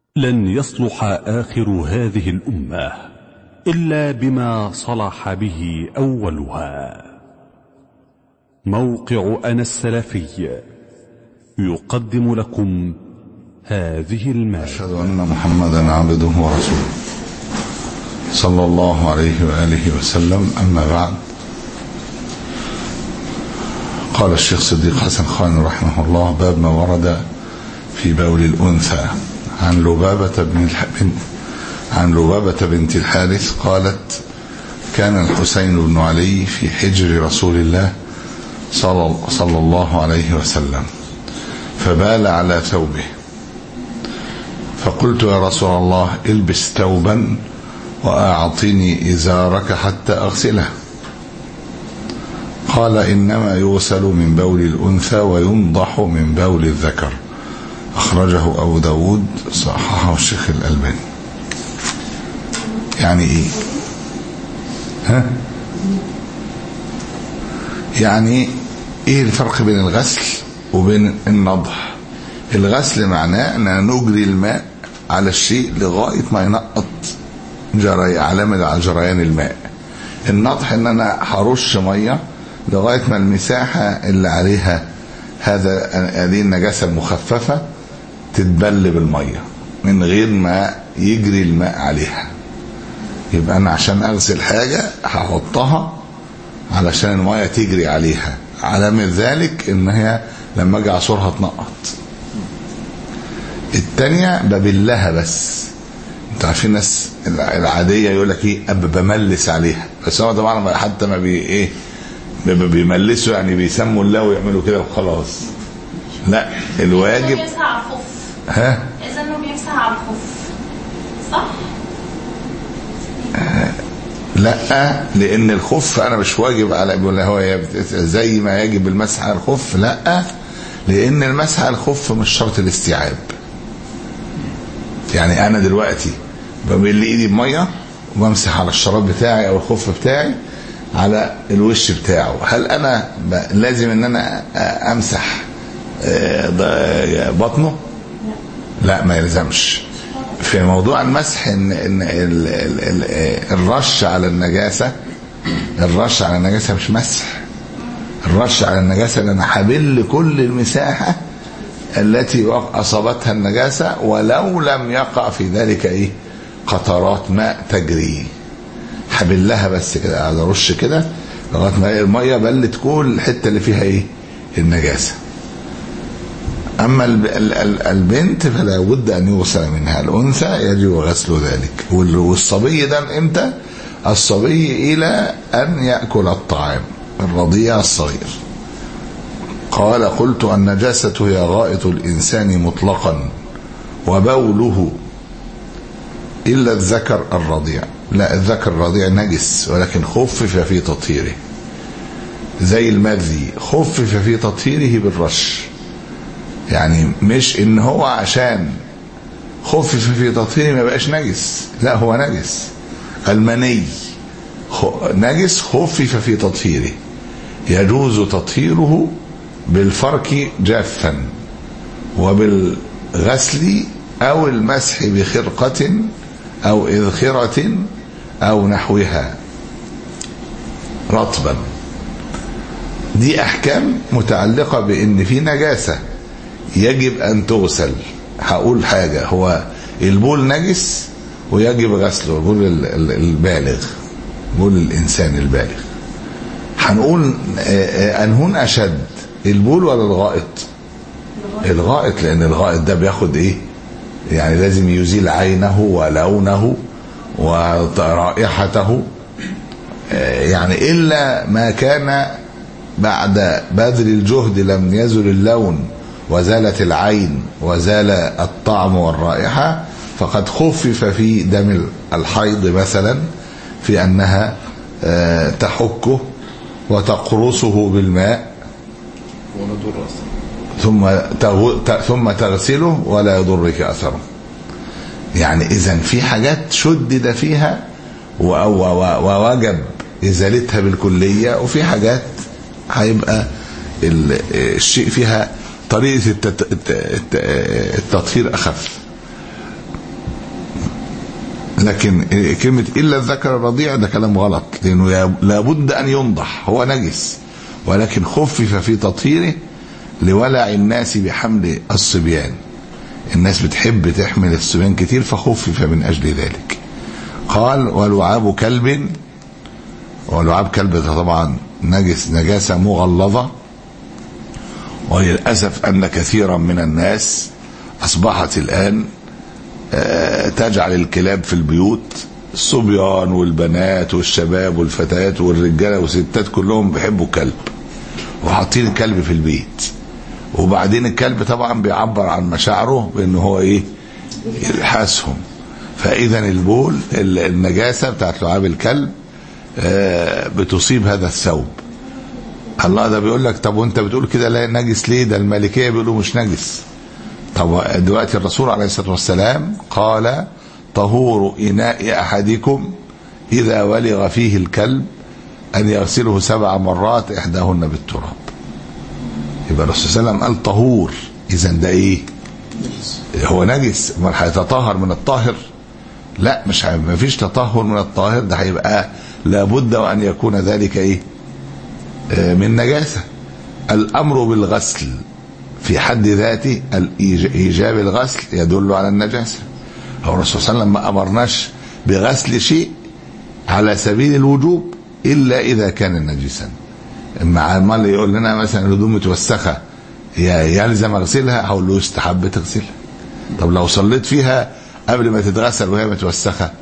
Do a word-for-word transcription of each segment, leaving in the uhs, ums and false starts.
لن يصلح آخر هذه الأمة إلا بما صلح به أولها. موقع أنا السلفي يقدم لكم هذه المادة. أشهد أن محمدا عبده ورسوله صلى الله عليه وآله وسلم. أما بعد، قال الشيخ صديق حسن خان رحمه الله: باب ما ورد في بول الأنثى. عن لبابة بن بنت عن لبابة بنت الحارث قالت: كان الحسين بن علي في حجر رسول الله صلى الله عليه وسلم، فبال على ثوبه، فقلت: يا رسول الله، البس ثوبا وأعطني إزارك حتى أغسله. قال: إنما يغسل من بول الأنثى وينضح من بول الذكر. أخرجه أبو داود، صححه الشيخ الألباني. يعني إيه؟ ها؟ يعني إيه الفرق بين الغسل وبين النضح؟ الغسل معناه أن نجري الماء على الشيء لغاية ما ينقط جري علامة على جريان الماء. النضح ان انا هرش ميه لغايه ما المساحه اللي عليها هذا هذه النجاسه المخففه تتبل بالميه من غير ما يجري الماء عليها. يبقى انا عشان اغسل حاجه هحطها علشان الميه تجري عليها، علامه ذلك ان هي لما اجي اعصرها تنقط. الثانيه ببلها بس. انتوا عارفين الناس العاديه يقول لك ايه، اب بملس عليها، بس هو طبعا حتى ما بي ايه بيملسوا، يعني بيسموا الله ويعملوا كده وخلاص. لا، الواجب يمسح على الخف. ها اذا انه بيمسح على الخف، صح؟ آه لا، لان الخف انا مش واجب على ولا هو زي ما يجب المسح على الخف. لا، لان المسح على الخف مش شرط الاستيعاب. يعني انا دلوقتي بملي ايدي بميه وبمسح على الشراب بتاعي او الخف بتاعي على الوش بتاعه، هل انا لازم ان انا امسح بطنه؟ لا، ما يلزمش. في موضوع المسح ان ان الرش على النجاسه الرش على النجاسه مش مسح. الرش على النجاسه ان انا هبل كل المساحه التي أصابتها النجاسة ولو لم يقع في ذلك إيه قطرات ماء تجري، حبلها بس كده على رش كده لغاية ما المية بلت كل الحتة اللي فيها إيه النجاسة. أما البنت فلا بد أن يغسل منها. الأنثى يجب غسل ذلك. والصبي ده إمتى؟ الصبي إلى أن يأكل الطعام، الرضيع الصغير. قال: قلت: النجاسة هي غائط الإنسان مطلقا وبوله إلا الذكر الرضيع. لا، الذكر الرضيع نجس ولكن خفف في تطهيره، زي المذي خفف في تطهيره بالرش. يعني مش إن هو عشان خفف في تطهيره ما بقاش نجس، لا، هو نجس. المني نجس خفف في تطهيره، يجوز تطهيره بالفرك جافا وبالغسل أو المسح بخرقة أو إذخرة أو نحوها رطبا. دي أحكام متعلقة بأن في نجاسة يجب أن تغسل. هقول حاجة، هو البول نجس ويجب غسله، البول البالغ، بول الإنسان البالغ. هنقول أنهن أشد، البول ولا الغائط؟ الغائط، لان الغائط ده بياخد ايه، يعني لازم يزيل عينه ولونه ورائحته، يعني الا ما كان بعد بذل الجهد لم يزل اللون وزالت العين وزال الطعم والرائحة، فقد خفف في دم الحيض مثلا في انها تحكه وتقرصه بالماء ثم ثم تغسله ولا يضرك اثره. يعني اذا في حاجات شدد فيها ووجب ازالتها بالكليه، وفي حاجات هيبقى الشيء فيها طريقه التطهير اخف. لكن كلمة إلا الذكر الرضيع ده كلام غلط، لأنه لابد أن ينضح، هو نجس، ولكن خفف في تطهيره لولع الناس بحمل الصبيان. الناس بتحب تحمل الصبيان كتير فخفف من أجل ذلك. قال ولعاب كلب، ولعاب كلب ده طبعا نجس نجاسة مغلظة، وللأسف أن كثيرا من الناس أصبحت الآن تجعل الكلاب في البيوت، الصبيان والبنات والشباب والفتيات والرجاله والستات كلهم بيحبوا كلب وحاطين الكلب في البيت، وبعدين الكلب طبعا بيعبر عن مشاعره بان هو ايه يلحسهم. فاذا البول النجاسه بتاعت لعاب الكلب بتصيب هذا الثوب. الله ده بيقول لك طب وانت بتقول كده لا نجس ليه؟ ده المالكيه بيقولوا مش نجس. طب دلوقتي الرسول عليه الصلاه والسلام قال طهور اناء احدكم اذا ولغ فيه الكلب ان يغسله سبع مرات احداهن بالتراب. يبقى الرسول صلى الله عليه وسلم قال طهور، اذا ده ايه؟ هو نجس. امال هيتطهر من الطاهر؟ لا، مش ما فيش تطهر من الطاهر، ده هيبقى لابد وان يكون ذلك ايه؟ من نجاسه. الامر بالغسل في حد ذاته ايجاب الغسل يدل على النجاسه. هو الرسول صلى الله عليه وسلم ما امرناش بغسل شيء على سبيل الوجوب الا اذا كان نجسا. مع المال يقول لنا مثلا الهدوم متوسخه يلزم اغسلها، هقول له يستحب تغسلها. طب لو صليت فيها قبل ما تتغسل وهي متوسخه،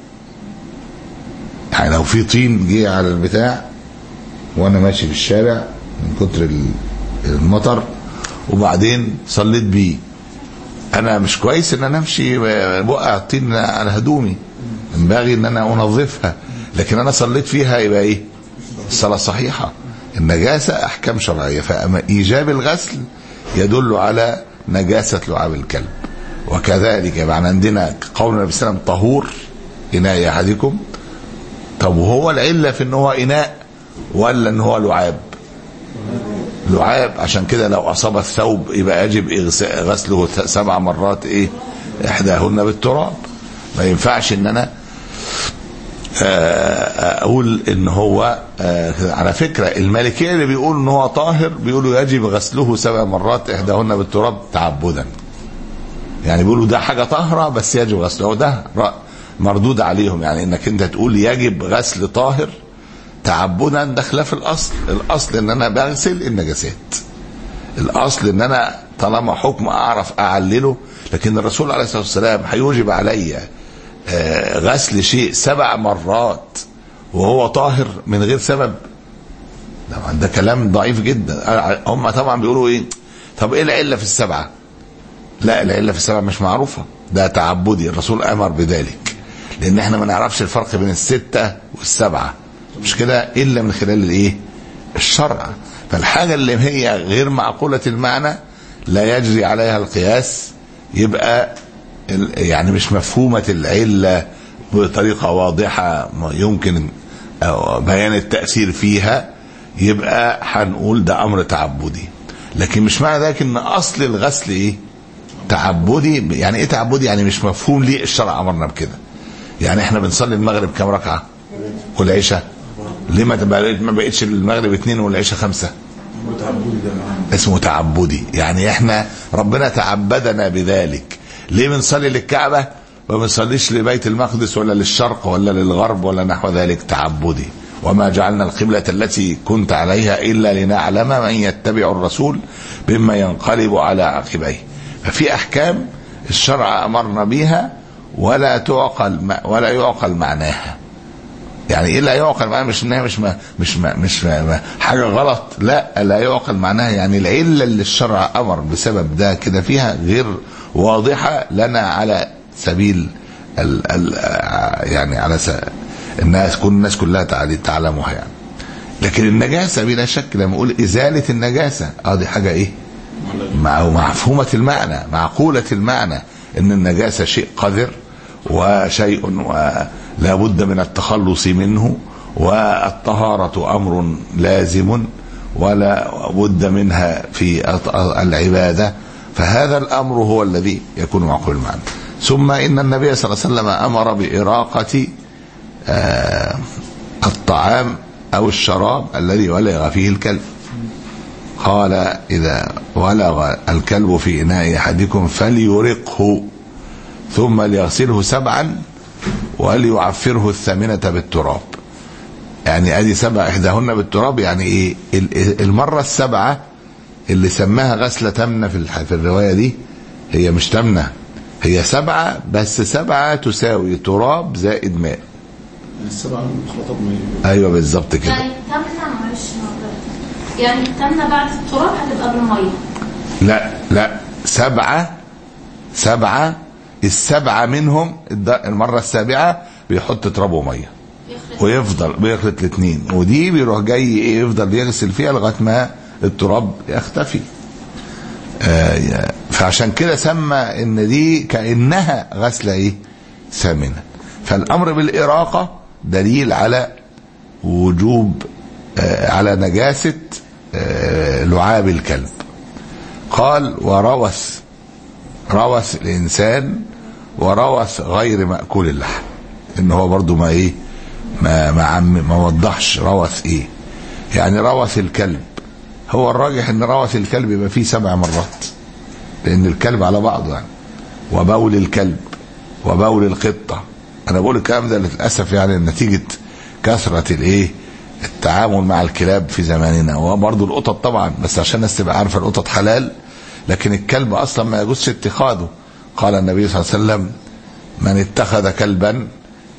يعني لو في طين جه على البتاع وانا ماشي في الشارع من كتر المطر وبعدين صليت بيه، انا مش كويس ان انا امشي بقع الطين على هدومي، ينبغي ان انا انظفها، لكن انا صليت فيها يبقى ايه؟ الصلاه صحيحه. النجاسه احكام شرعيه، فاما ايجاب الغسل يدل على نجاسه لعاب الكلب. وكذلك يبقى عندنا قول النبي صلى الله عليه وسلم طهور اناء احدكم. طب وهو العله في ان هو اناء ولا ان هو لعاب؟ لعاب، عشان كده لو اصاب الثوب يبقى يجب غسله سبع مرات ايه؟ احداهن بالتراب. ما ينفعش ان انا اقول ان هو على فكره المالكيه اللي بيقول ان هو طاهر بيقولوا يجب غسله سبع مرات احداهن بالتراب تعبدا، يعني بيقولوا ده حاجه طاهره بس يجب غسله، وده مردود عليهم. يعني انك انت تقول يجب غسل طاهر تعبدا ده خلاف الاصل. الاصل ان انا بغسل النجاسات، الاصل ان انا طالما حكم اعرف اعلله. لكن الرسول عليه الصلاه والسلام هيوجب علي غسل شيء سبع مرات وهو طاهر من غير سبب؟ طبعا ده كلام ضعيف جدا. هم طبعا بيقولوا ايه؟ طب ايه العله في السبعه؟ لا، العله في السبعه مش معروفه، ده تعبدي، الرسول امر بذلك، لان احنا ما نعرفش الفرق بين السته والسبعه، مش كده؟ الا من خلال الايه؟ الشرع. فالحاجه اللي هي غير معقوله المعنى لا يجري عليها القياس، يبقى يعني مش مفهومه العله بطريقه واضحه يمكن بيان التاثير فيها، يبقى هنقول ده امر تعبدي. لكن مش معنى ذلك ان اصل الغسل ايه؟ تعبدي. يعني ايه تعبدي؟ يعني مش مفهوم ليه الشرع امرنا بكده. يعني احنا بنصلي المغرب كم ركعه والعشاء؟ ليه ما بقتش المغرب اثنين والعشاء خمسه؟ اسمه تعبدي. يعني احنا ربنا تعبدنا بذلك. ليه بنصلي للكعبه ما بنصليش لبيت المقدس ولا للشرق ولا للغرب ولا نحو ذلك؟ تعبدي. وما جعلنا القبلة التي كنت عليها إلا لنعلم من يتبع الرسول مما ينقلب على عقبيه. ففي أحكام الشرع أمرنا بها ولا تعقل ولا يعقل معناها. يعني ايه لا يعقل معناها؟ مش انها مش ما مش ما مش ما ما حاجه غلط، لا، لا يعقل معناها يعني العله اللي الشرع امر بسبب ده كده فيها غير واضحه لنا على سبيل ال ال يعني على الناس كل الناس كلها تعلمها يعني. لكن النجاسه بلا شك لما اقول ازاله النجاسه اه دي حاجه ايه؟ مع مفهومه المعنى، معقوله المعنى، ان النجاسه شيء قذر وشيء ولا بد من التخلص منه، والطهارة أمر لازم ولا بد منها في العبادة. فهذا الأمر هو الذي يكون معقول المعنى. ثم إن النبي صلى الله عليه وسلم أمر بإراقة آه الطعام أو الشراب الذي ولغ فيه الكلب. قال إذا ولغ الكلب في إناء أحدكم فليرقه ثم ليغسله سبعا وليعفره الثامنة بالتراب. يعني ادي سبع احداهن بالتراب، يعني ايه المرة السبعة اللي سماها غسلة تامنة في في الرواية دي، هي مش تامنة، هي سبعة بس سبعة تساوي تراب زائد ماء. السبعة مخلطة بماء. ايوه بالظبط كده. يعني تامنة معلش يعني التامنة بعد التراب هتبقى بالمية. لا لا سبعة سبعة السبعة منهم المرة السابعة بيحط تراب ومية ويفضل بيخلط الاثنين، ودي بيروح جاي ايه يفضل يغسل فيها لغايه ما التراب يختفي. آه فعشان كده سمى ان دي كانها غسله ايه ثامنه. فالامر بالاراقه دليل على وجوب آه على نجاسه آه لعاب الكلب. قال وروث، روث الانسان وروث غير مأكول اللحم، ان هو برضو ما ايه ما ما ما وضحش روث ايه. يعني روث الكلب، هو الراجح ان روث الكلب يبقى فيه سبع مرات، لان الكلب على بعضه يعني. وبول الكلب وبول القطه. انا بقول الكلام ده للاسف يعني نتيجه كثره الايه التعامل مع الكلاب في زماننا، وبرضه القطط طبعا، بس عشان الناس تبقى عارفه القطط حلال لكن الكلب اصلا ما يجوزش اتخاذه. قال النبي صلى الله عليه وسلم من اتخذ كلبا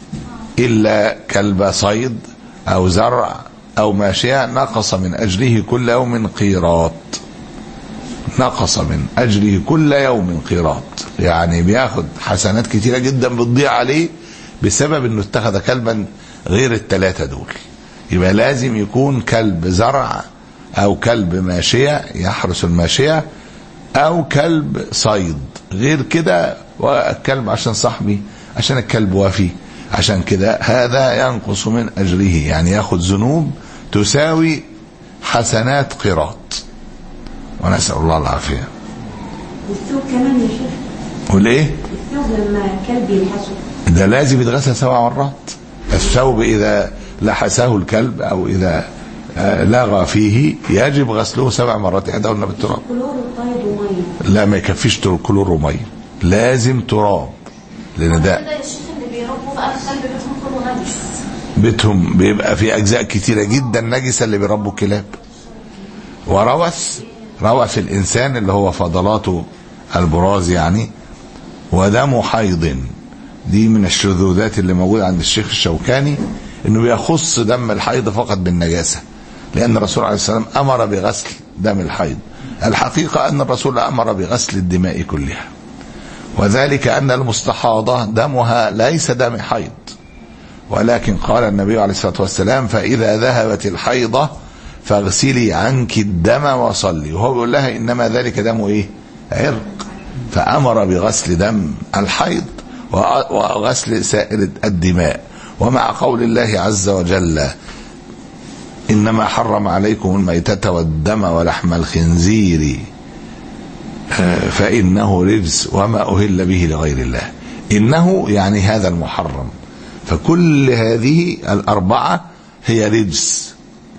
إلا كلب صيد أو زرع أو ماشية نقص من أجره كل يوم قيراط. نقص من أجره كل يوم قيراط، يعني بياخد حسنات كتيرة جدا بتضيع عليه بسبب أنه اتخذ كلبا غير الثلاثة دول. يبقى لازم يكون كلب زرع أو كلب ماشية يحرس الماشية أو كلب صيد. غير كده والكلب عشان صاحبي، عشان الكلب وافي، عشان كده هذا ينقص من أجره، يعني ياخد ذنوب تساوي حسنات قيراط، ونسأل الله العافية. والثوب كمان يا شيخ. وليه؟ الثوب لما الكلب يلحسه ده لازم يتغسل سبع مرات. الثوب إذا لحسه الكلب أو إذا لغى فيه يجب غسله سبع مرات إحداهن بالتراب. كلور وطيب ومية. لا ما يكفيش كلور ومية، لازم تراب، لأن ده كده يا شيخ اللي بيربوا بقى الكلب بيتهم كله نجس. بيتهم بيبقى في أجزاء كتيرة جدا نجسة اللي بيربوا كلاب. وروث، روث الإنسان اللي هو فضلاته البراز يعني، ودم حيض. دي من الشذوذات اللي موجودة عند الشيخ الشوكاني، انه بيخص دم الحيض فقط بالنجاسة، لأن الرسول عليه السلام أمر بغسل دم الحيض. الحقيقة أن الرسول أمر بغسل الدماء كلها، وذلك أن المستحاضة دمها ليس دم حيض، ولكن قال النبي عليه الصلاة والسلام فإذا ذهبت الحيضة فاغسلي عنك الدم وصلي. وهو بيقول لها إنما ذلك دم إيه؟ عرق. فأمر بغسل دم الحيض وغسل سائر الدماء. ومع قول الله عز وجل إنما حرم عليكم الميتة والدم ولحم الخنزير فإنه رجس وما أهل به لغير الله. إنه يعني هذا المحرم. فكل هذه الأربعة هي رجس،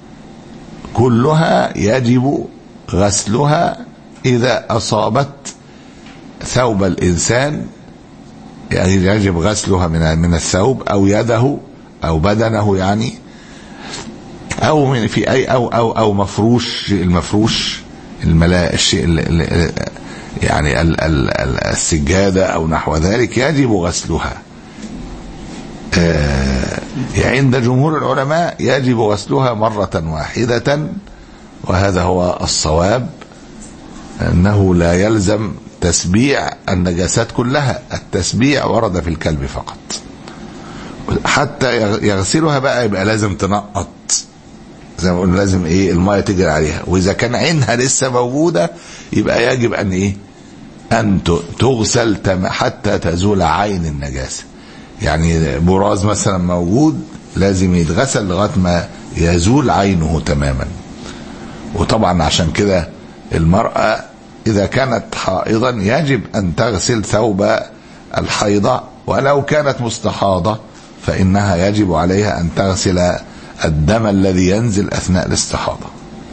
كلها يجب غسلها إذا أصابت ثوب الإنسان، يعني يجب غسلها من من الثوب أو يده أو بدنه يعني، أو من في أي أو أو أو مفروش المفروش الملاء الشيء يعني السجادة أو نحو ذلك يجب غسلها. عند جمهور العلماء يجب غسلها مرة واحدة، وهذا هو الصواب، أنه لا يلزم تسبيع النجاسات كلها. التسبيع ورد في الكلب فقط. حتى يغسلها بقى يبقى لازم تنقط، زي ما قلنا لازم ايه الماء تجري عليها، واذا كان عينها لسه موجودة يبقى يجب ان ايه ان تغسل حتى تزول عين النجاسة. يعني براز مثلا موجود لازم يتغسل لغاية ما يزول عينه تماما. وطبعا عشان كده المرأة إذا كانت حائضا يجب أن تغسل ثوب الحيضة، ولو كانت مستحاضة فإنها يجب عليها أن تغسل الدم الذي ينزل أثناء الاستحاضة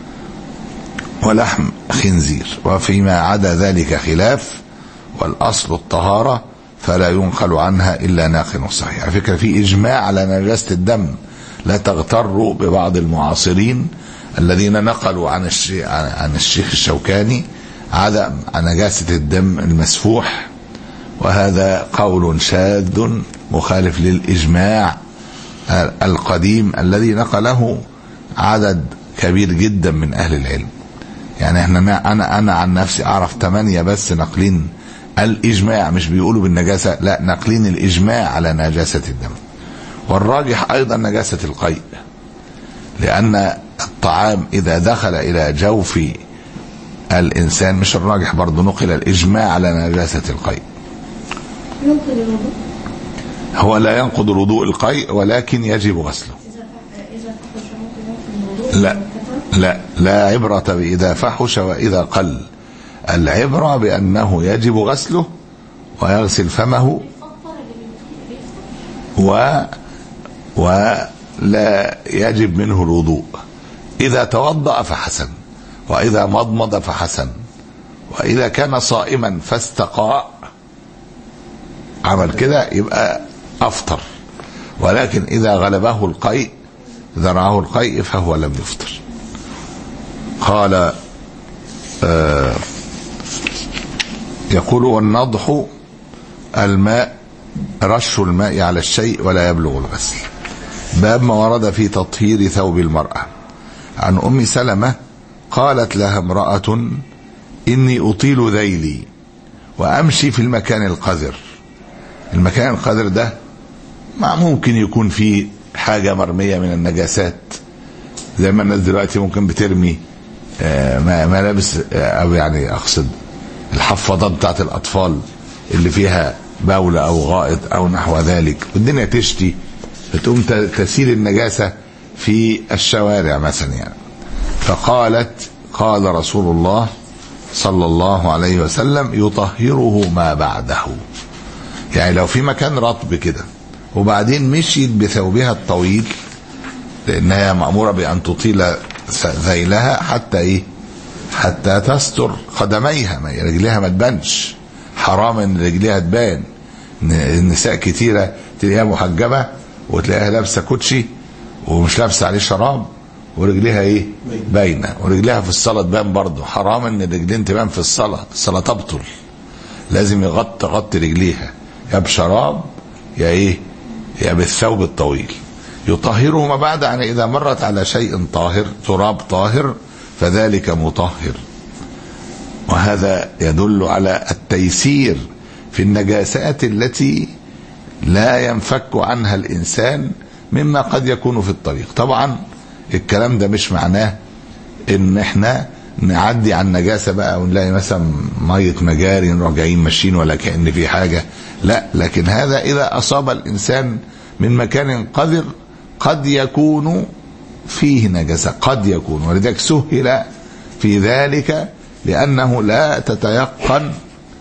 ولحم خنزير. وفيما عدا ذلك خلاف، والأصل الطهارة فلا ينقل عنها إلا ناقل صحيح. على فكرة في إجماع على نجاسة الدم، لا تغتروا ببعض المعاصرين الذين نقلوا عن الشيخ, عن الشيخ الشوكاني عدم نجاسة الدم المسفوح، وهذا قول شاذ مخالف للإجماع القديم الذي نقله عدد كبير جدا من أهل العلم. يعني احنا أنا أنا عن نفسي أعرف ثمانية بس نقلين الإجماع، مش بيقولوا بالنجاسة، لا، نقلين الإجماع على نجاسة الدم. والراجح أيضا نجاسة القيء، لأن الطعام إذا دخل إلى جوف الإنسان، مش الراجح برضو، نقل الإجماع على نجاسة القيء. ينقض الوضوء؟ هو لا ينقض الوضوء القيء، ولكن يجب غسله. إذا فحش ممكن ينقض الوضوء؟ لا لا لا عبرة بإذا فحش وإذا قل، العبرة بأنه يجب غسله ويغسل فمه و ولا يجب منه الوضوء. إذا توضأ فحسن، وإذا مضمض فحسن، وإذا كان صائما فاستقاء عمل كده يبقى أفطر. ولكن إذا غلبه القيء ذرعه القيء فهو لم يفطر. قال آه يقول: والنضح الماء، رش الماء على الشيء ولا يبلغ الغسل. باب ما ورد في تطهير ثوب المرأة. عن أم سلمة قالت لها امرأة: إني أطيل ذيلي وأمشي في المكان القذر. المكان القذر ده ما ممكن يكون فيه حاجة مرمية من النجاسات، زي ما الناس دلوقتي ممكن بترمي ملابس، أو يعني أقصد الحفاضات بتاعت الأطفال اللي فيها بول أو غائط أو نحو ذلك، والدنيا تشتي فتقوم تسيل النجاسة في الشوارع مثلا يعني. فقالت: قال رسول الله صلى الله عليه وسلم: يطهره ما بعده. يعني لو في مكان رطب كده وبعدين مشيت بثوبها الطويل، لأنها مأمورة بأن تطيل ذيلها حتى إيه؟ حتى تستر قدميها، ما رجليها ما تبانش، حرام ان رجليها تبان. النساء كتيرة تلاقيها محجبة وتلاقيها لابسة كوتشي ومش لابسة عليه شراب ورجليها ايه؟ باينة، ورجليها في الصلاة تبان برضه. حرام ان الرجلين تبان في الصلاة، الصلاة تبطل. لازم يغطي غطي رجليها يا بشراب يا ايه؟ يا بالثوب الطويل. يطهره ما بعد، يعني إذا مرت على شيء طاهر، تراب طاهر، فذلك مطهر. وهذا يدل على التيسير في النجاسات التي لا ينفك عنها الإنسان مما قد يكون في الطريق. طبعا الكلام ده مش معناه ان احنا نعدي عن نجاسة بقى ونلاقي مثلا مية مجاري راجعين ماشيين ولا كأن في حاجة، لا. لكن هذا إذا أصاب الإنسان من مكان قذر قد يكون فيه نجاسة، قد يكون، ولذلك سهل في ذلك لأنه لا تتيقن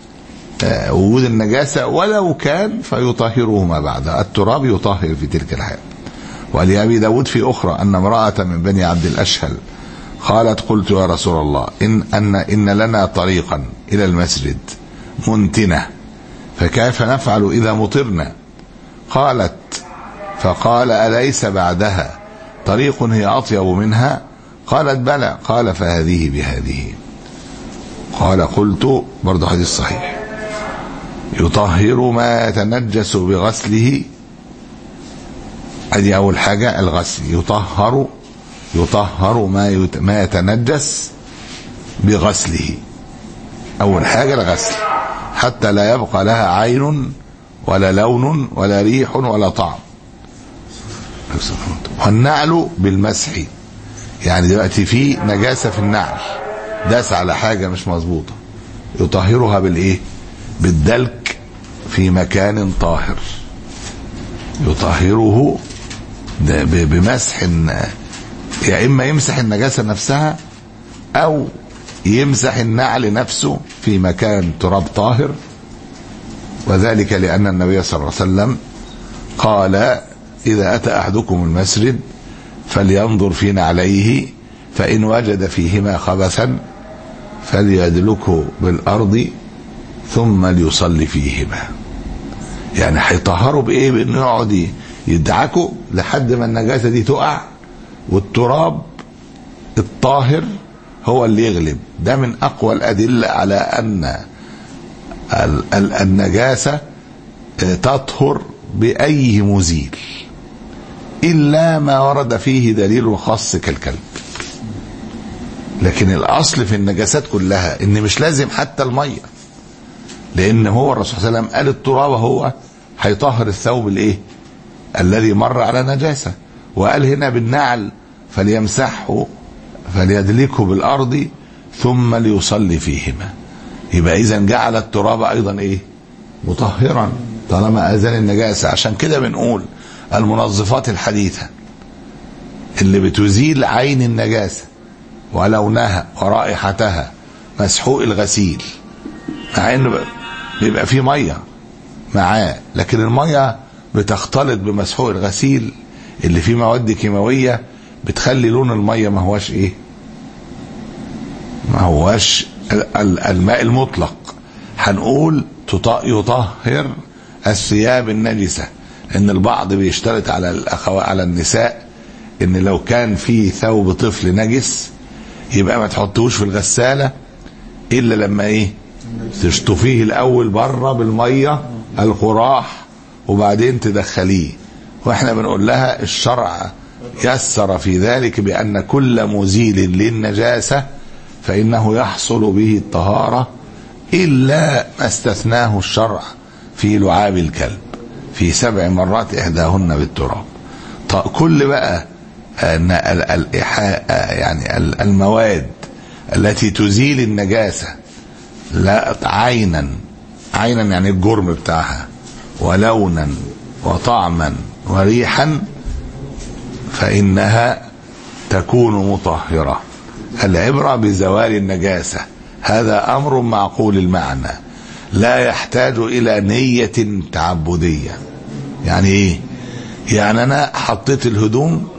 وجود النجاسة، ولو كان فيطهره ما بعد. التراب يطهر في تلك الحال. ولأبي داود في أخرى أن امرأة من بني عبد الأشهل قالت: قلت يا رسول الله إن, أن, إن لنا طريقا إلى المسجد منتنة، فكيف نفعل إذا مطرنا؟ قالت: فقال: أليس بعدها طريق هي أطيب منها؟ قالت: بلى. قال: فهذه بهذه. قال: قلت، برضو حديث صحيح، يطهر ما يتنجس بغسله. ادي اول حاجة الغسل، يطهر يطهر ما ما يتنجس بغسله. اول حاجة الغسل حتى لا يبقى لها عين ولا لون ولا ريح ولا طعم. والنعل بالمسح، يعني دلوقتي في نجاسة في النعل، داس على حاجة مش مظبوطة، يطهرها بالايه؟ بالدلك في مكان طاهر، يطهره بمسح، يا اما يمسح النجاسة نفسها او يمسح النعل نفسه في مكان تراب طاهر وذلك لأن النبي صلى الله عليه وسلم قال إذا أتى أحدكم المسجد فلينظر في نعليه فإن وجد فيهما خبثا فليدلكه بالأرض ثم ليصلي فيهما. يعني هيطهروا بإيه؟ بإنه يقعد يدعكوا لحد ما النجاسة دي تقع، والتراب الطاهر هو اللي يغلب. ده من أقوى الأدلة على أن النجاسة تطهر بأي مزيل إلا ما ورد فيه دليل خاص كالكلب. لكن الأصل في النجاسات كلها إن مش لازم حتى المية، لأن هو الرسول صلى الله عليه وسلم قال التراب هو هيطهر الثوب الإيه الذي مر على نجاسة، وقال هنا بالنعل فليمسحه فليدلكه بالأرض ثم ليصلي فيهما. يبقى إذن جعل التراب أيضا إيه مطهرا طالما أزال النجاسة. عشان كده بنقول المنظفات الحديثة اللي بتزيل عين النجاسة ولونها ورائحتها مسحوق الغسيل، مع انه بيبقى فيه ميه معاه، لكن الميه بتختلط بمسحوق الغسيل اللي فيه مواد كيماويه بتخلي لون الميه ما هواش ايه ما هواش الماء المطلق. هنقول يطهر الثياب النجسة، لأن البعض بيشترط على الأخوات على النساء إن لو كان في ثوب طفل نجس يبقى ما تحطوش في الغسالة إلا لما إيه تشطفيه الأول بره بالمية القراح وبعدين تدخليه. وإحنا بنقول لها الشرع يسر في ذلك بأن كل مزيل للنجاسة فإنه يحصل به الطهارة إلا ما استثناه الشرع في لعاب الكلب في سبع مرات إحداهن بالتراب. كل بقى يعني المواد التي تزيل النجاسة لا عينا عينا يعني الجرم بتاعها ولونا وطعما وريحا فإنها تكون مطهرة. العبرة بزوال النجاسة، هذا أمر معقول المعنى لا يحتاج إلى نية تعبدية. يعني إيه؟ يعني أنا حطيت الهدوم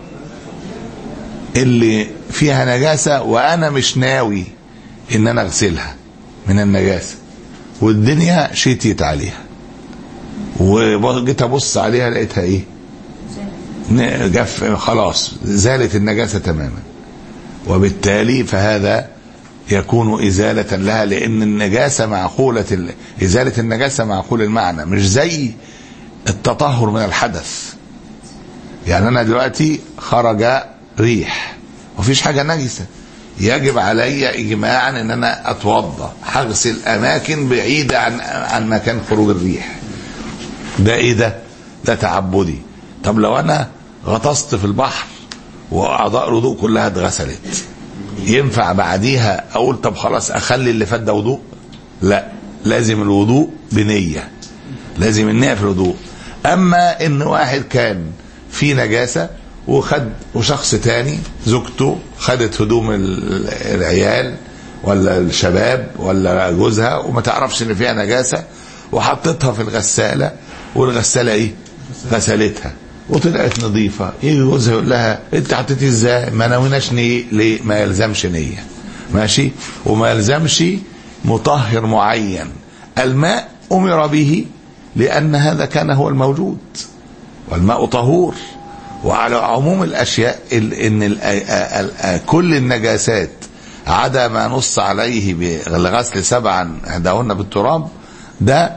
اللي فيها نجاسة وأنا مش ناوي إن أنا أغسلها من النجاسة، والدنيا شتيت عليها وجيت أبص عليها لقيتها إيه؟ جف، خلاص زالت النجاسة تماما، وبالتالي فهذا يكون إزالة لها، لأن النجاسة معقولة إزالة النجاسة معقول المعنى، مش زي التطهر من الحدث. يعني أنا دلوقتي خرج ريح وفيش حاجة نجسة، يجب علي إجماعا أن أنا أتوضأ، هغسل أماكن بعيدة عن عن مكان خروج الريح. ده إيه ده؟ ده تعبدي. طب لو أنا غطست في البحر وأعضاء الوضوء كلها اتغسلت، ينفع بعديها أقول طب خلاص أخلي اللي فات ده وضوء؟ لا، لازم الوضوء بنية، لازم النية في الوضوء. أما إن واحد كان في نجاسة وخد وشخص تاني زوجته خدت هدوم العيال ولا الشباب ولا جوزها وما تعرفش إن فيها نجاسة وحطتها في الغسالة والغسالة إيه؟ غسلتها وطلعت نظيفة، يجي جوزها يقول لها انت حطيتي ازاي؟ ما نويناش نية. ليه؟ ما يلزمش نية، ماشي، وما يلزمش مطهر معين. الماء امر به لان هذا كان هو الموجود، والماء طهور. وعلى عموم الاشياء ان كل النجاسات عدا ما نص عليه بالغسل سبعا احداهن بالتراب، ده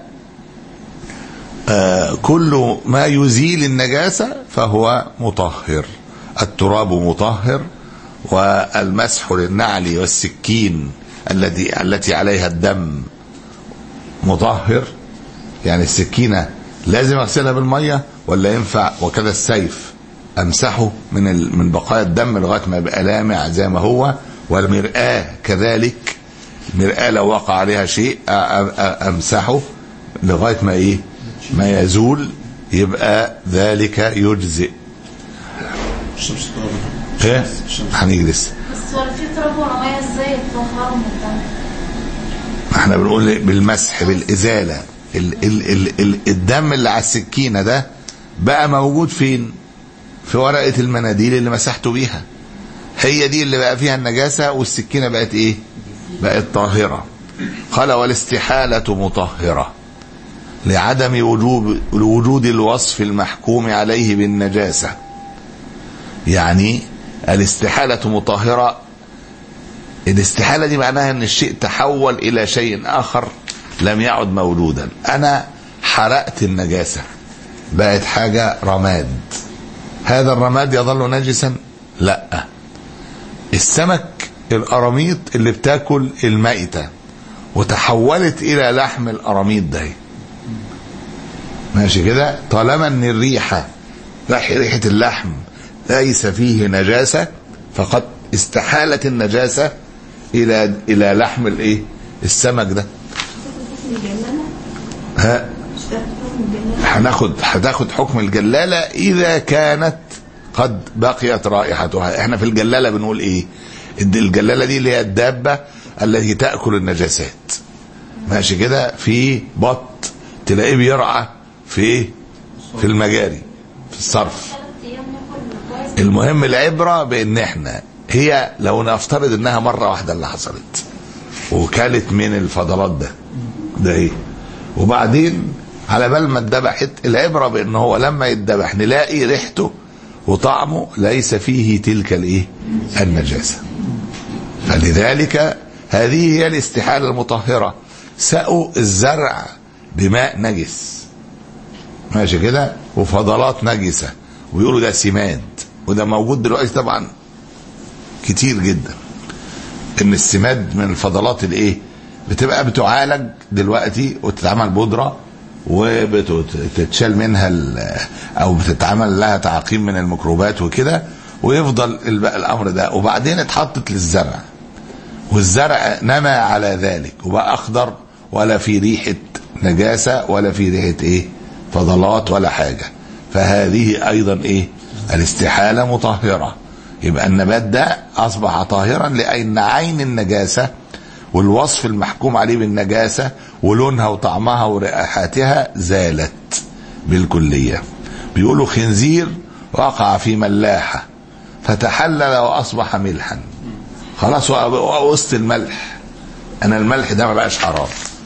آه كل ما يزيل النجاسة فهو مطهر. التراب مطهر، والمسح للنعل والسكين التي التي عليها الدم مطهر. يعني السكينة لازم اغسلها بالمية ولا ينفع؟ وكذا السيف امسحه من من بقايا الدم لغاية ما يبقى لامع زي ما هو. والمرآة كذلك، المرآة لو وقع عليها شيء امسحه لغاية ما ايه ما يزول، يبقى ذلك يجزئ. الشمس طبعا ايه هنيجي لسه. بس ولا في تراب ولا ميه ازاي يطهروا من الدم؟ احنا بنقول بالمسح بالازاله ال ال ال ال الدم اللي على السكينة ده بقى موجود فين؟ في ورقة المناديل اللي مسحته بيها، هي دي اللي بقى فيها النجاسة، والسكينة بقت ايه؟ بقت طاهرة. قال والاستحالة مطهرة لعدم وجوب وجود الوصف المحكوم عليه بالنجاسة. يعني الاستحالة مطهرة، الاستحالة دي معناها ان الشيء تحول الى شيء اخر لم يعد موجودا. انا حرقت النجاسة بقت حاجة رماد، هذا الرماد يظل نجسا؟ لا. السمك القراميط اللي بتاكل الميتة وتحولت الى لحم القراميط ده، ماشي كده، طالما ان الريحة ريحة اللحم ليس فيه نجاسة فقد استحالت النجاسة الى الى لحم الايه؟ السمك ده. ها هناخد هتاخد حكم الجلالة اذا كانت قد بقيت رائحتها. احنا في الجلالة بنقول ايه؟ الجلالة دي اللي هي الدابة التي تأكل النجاسات، ماشي كده، في بط تلاقيه بيرعى في في المجاري في الصرف. المهم العبرة بان احنا هي لو نفترض انها مرة واحدة اللي حصلت وكالت من الفضلات ده ده ايه، وبعدين على بال ما اتذبحت، العبرة بان هو لما يتذبح نلاقي ريحته وطعمه ليس فيه تلك الايه؟ النجاسة. فلذلك هذه هي الاستحالة المطهرة. سقوا الزرع بماء نجس، ماشي كده، وفضلات نجسة، ويقولوا ده سماد، وده موجود دلوقتي طبعا كتير جدا، ان السماد من الفضلات الايه؟ بتبقى بتعالج دلوقتي وتتعمل بودرة وبتتشال منها او بتتعمل لها تعقيم من الميكروبات وكده، ويفضل الامر ده، وبعدين اتحطت للزرع والزرع نمى على ذلك وبقى اخضر، ولا في ريحة نجاسة ولا في ريحة ايه؟ فضلات ولا حاجة. فهذه ايضا ايه؟ الاستحالة مطهرة. يبقى النبات ده اصبح طاهرا لان عين النجاسة والوصف المحكوم عليه بالنجاسة ولونها وطعمها ورائحتها زالت بالكلية. بيقولوا خنزير وقع في ملاحة فتحلل واصبح ملحا، خلاص وسط الملح، انا الملح ده ما بقاش حرام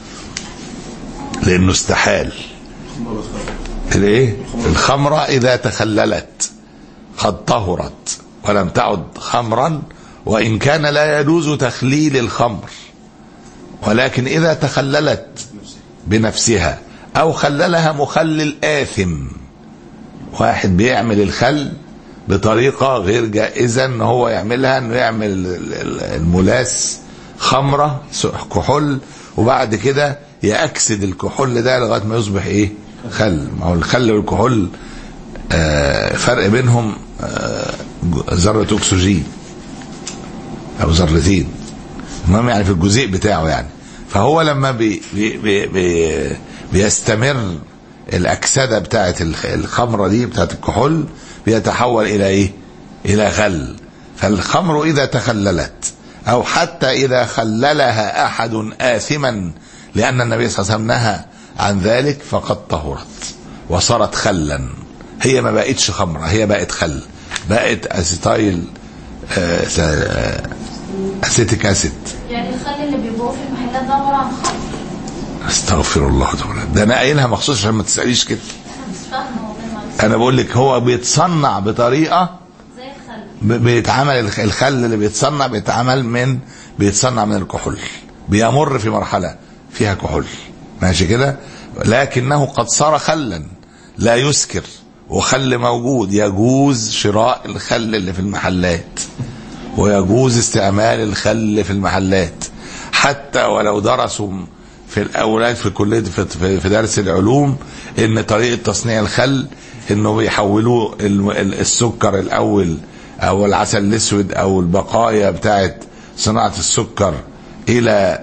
لانه استحال. الايه؟ الخمرة اذا تخللت قد طهرت ولم تعد خمرا، وان كان لا يجوز تخليل الخمر، ولكن اذا تخللت بنفسها او خللها مخلل آثم، واحد بيعمل الخل بطريقة غير جائزة ان هو يعملها، انه يعمل الملاس خمرة كحول وبعد كده يأكسد الكحول ده لغاية ما يصبح ايه؟ خل. ما هو الخل والكحول آه فرق بينهم آه ذرة اكسجين او ذرتين، المهم يعني في الجزيء بتاعه يعني. فهو لما بي بي بي بي بيستمر الاكسدة بتاعت الخمرة دي بتاعت الكحول بيتحول الى ايه؟ الى خل. فالخمر اذا تخللت او حتى اذا خللها احد آثما، لان النبي صلى الله عليه وسلم نهى عن ذلك، فقد طهرت وصارت خلا. هي ما بقتش خمرة، هي بقت خل، بقت اسيتايل آه اسيتيك اسيد. يعني الخل اللي بيبقوا في المحلات ده عباره عن خمر؟ استغفر الله تعالى، ده انا قايلها مخصوص عشان ما تساليش كده. انا مش فاهمه والله. انا بقول لك هو بيتصنع بطريقه زي الخل، بيتعمل الخل اللي بيتصنع بيتعمل من بيتصنع من الكحول، بيمر في مرحله فيها كحول، ماشي كده، لكنه قد صار خلا لا يسكر، وخل موجود، يجوز شراء الخل اللي في المحلات ويجوز استعمال الخل في المحلات، حتى ولو درسوا في الاولاد في كليه في درس العلوم ان طريقه تصنيع الخل انه بيحولوه السكر الاول او العسل الاسود او البقايا بتاعت صناعه السكر الى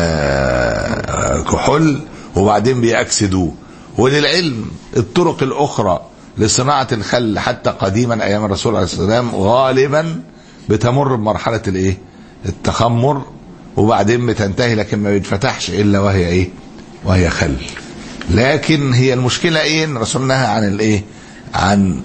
كحول وبعدين بيأكسدوه. وللعلم الطرق الاخرى لصناعه الخل حتى قديما ايام الرسول عليه الصلاه والسلام غالبا بتمر بمرحله الايه؟ التخمر، وبعدين بتنتهي، لكن ما بيتفتحش الا وهي ايه؟ وهي خل. لكن هي المشكلة ايه؟ ان الرسول نهى عن الايه؟ عن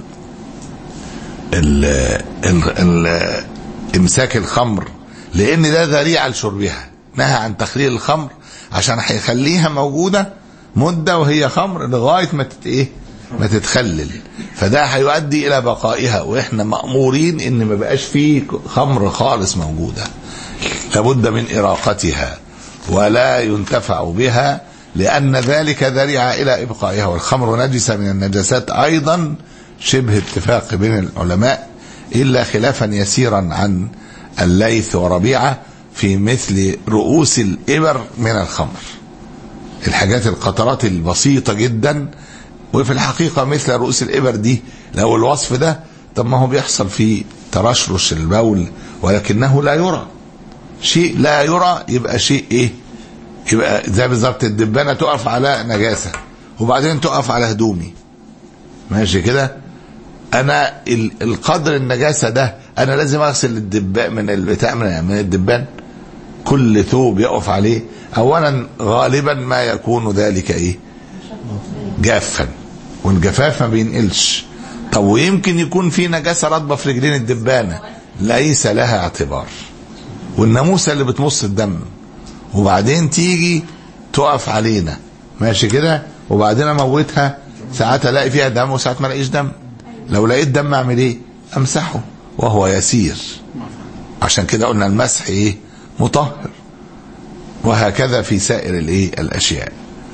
ال ال ال امساك الخمر، لان ده ذريعة لشربها. نهى عن تخليل الخمر عشان هيخليها موجودة مدة وهي خمر لغاية ما تت ايه؟ ما تتخلل، فده هيؤدي الى بقائها، واحنا مأمورين ان ما بقاش فيه خمر خالص موجودة، لابد من اراقتها ولا ينتفع بها، لان ذلك ذريعة الى ابقائها. والخمر نجسة من النجاسات ايضا شبه اتفاق بين العلماء، الا خلافا يسيرا عن الليث وربيعة في مثل رؤوس الابر من الخمر، الحاجات القطرات البسيطة جدا. وفي الحقيقة مثل رؤوس الإبر دي لو الوصف ده، طب ما هو بيحصل في ترشرش البول ولكنه لا يرى، شيء لا يرى يبقى شيء ايه؟ يبقى زي بالظبط الدبانة تقف على نجاسة وبعدين تقف على هدومي، ماشي كده؟ انا القدر النجاسة ده انا لازم اغسل الدبان من البتاع من الدبان، كل ثوب يقف عليه اولا غالبا ما يكون ذلك ايه؟ جافا، والجفاف ما بينقلش. طب ويمكن يكون في نجاسة رطبة في رجلين الدبانة ليس لها اعتبار، والناموسة اللي بتمص الدم وبعدين تيجي تقف علينا، ماشي كده؟ وبعدين اموتها، ساعات الاقي فيها دم وساعات ما الاقيش دم. لو لقيت دم اعمل ايه؟ امسحه وهو يسير. عشان كده قلنا المسح ايه؟ مطهر. وهكذا في سائر الايه؟ الاشياء.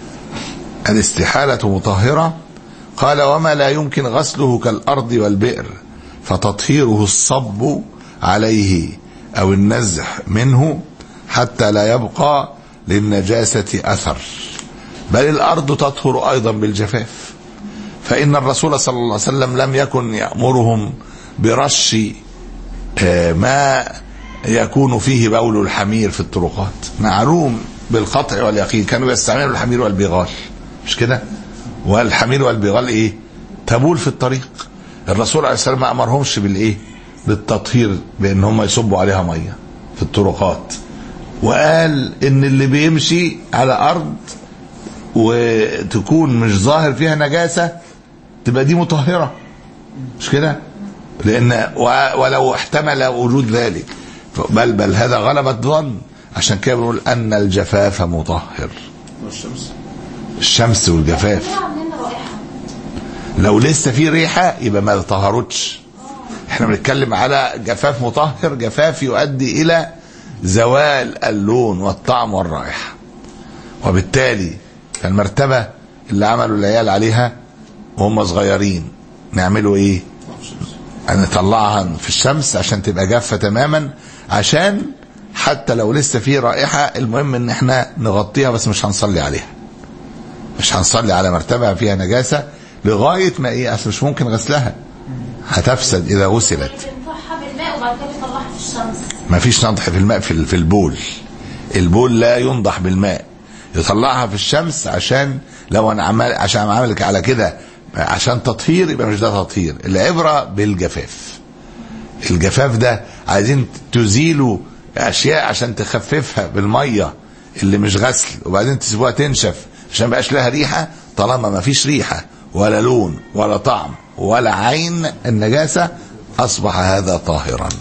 الاستحالة مطهرة. قال وما لا يمكن غسله كالأرض والبئر فتطهيره الصب عليه أو النزح منه حتى لا يبقى للنجاسة أثر، بل الأرض تطهر أيضا بالجفاف، فإن الرسول صلى الله عليه وسلم لم يكن يأمرهم برش ما يكون فيه بول الحمير في الطرقات، معلوم بالقطع واليقين كانوا يستعملوا الحمير والبغال، مش كده؟ والحمير والبغال ايه؟ تبول في الطريق. الرسول عليه السلام ما امرهمش بالايه؟ بالتطهير، بان هم يصبوا عليها ميه في الطرقات، وقال ان اللي بيمشي على ارض وتكون مش ظاهر فيها نجاسه تبقى دي مطهره، مش كده؟ لان ولو احتمل وجود ذلك، بل بل هذا غلبة ظن. عشان كده بنقول ان الجفاف مطهر. والشمس الشمس والجفاف لو لسه في ريحة يبقى ما طهرتش. احنا بنتكلم على جفاف مطهر، جفاف يؤدي الى زوال اللون والطعم والرائحة. وبالتالي المرتبة اللي عملوا العيال عليها وهم صغيرين نعملوا ايه؟ نطلعها في الشمس عشان تبقى جافة تماما، عشان حتى لو لسه في رائحة المهم ان احنا نغطيها، بس مش هنصلي عليها، مش هنصلي على مرتبة فيها نجاسة لغاية ما ايه؟ اصل مش ممكن غسلها، هتفسد اذا غسلت. بنطحها بالماء وبعد كده بنطلعها في الشمس. ما فيش نضح في الماء، في في البول. البول لا ينضح بالماء، يطلعها في الشمس عشان لو انا عمل عشان عملك على كده عشان تطهير، يبقى مش ده تطهير. العبرة بالجفاف. الجفاف ده عايزين تزيلوا اشياء عشان تخففها بالمية اللي مش غسل، وبعدين تسيبوها تنشف عشان ما بقاش لها ريحة. طالما ما فيش ريحة ولا لون ولا طعم ولا عين النجاسة، أصبح هذا طاهرا.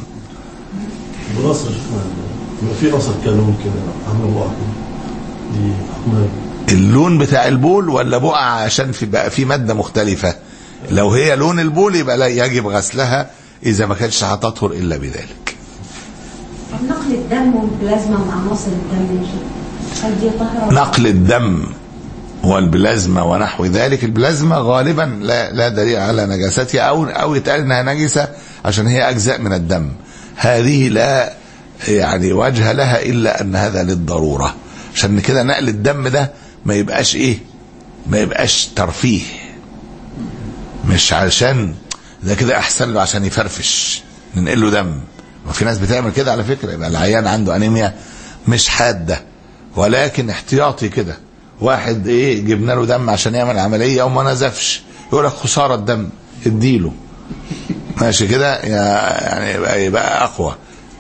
براسة في أصل كلون كده عملوا بقى دي حكمها اللون بتاع البول ولا بقع عشان في بقى في مادة مختلفة؟ لو هي لون البول يبقى لا يجب غسلها إذا ما كانتش هتطهر إلا بذلك. نقل الدم والبلازما وعناصر الدم هل دي طاهرة؟ نقل الدم والبلازما ونحو ذلك. البلازما غالبا لا لا دليل على نجاستها، او او يتقال انها نجسه عشان هي اجزاء من الدم. هذه لا يعني وجه لها الا ان هذا للضروره. عشان كده نقل الدم ده ما يبقاش ايه؟ ما يبقاش ترفيه، مش عشان ده كده احسن له عشان يفرفش ننقل له دم. وفي ناس بتعمل كده على فكره، يبقى العيان عنده انيميا مش حاده ولكن احتياطي كده، واحد ايه جبنا له دم عشان يعمل عمليه وما نزفش، يقول لك خساره الدم اديله، ماشي كده؟ يعني يبقى, يبقى اقوى.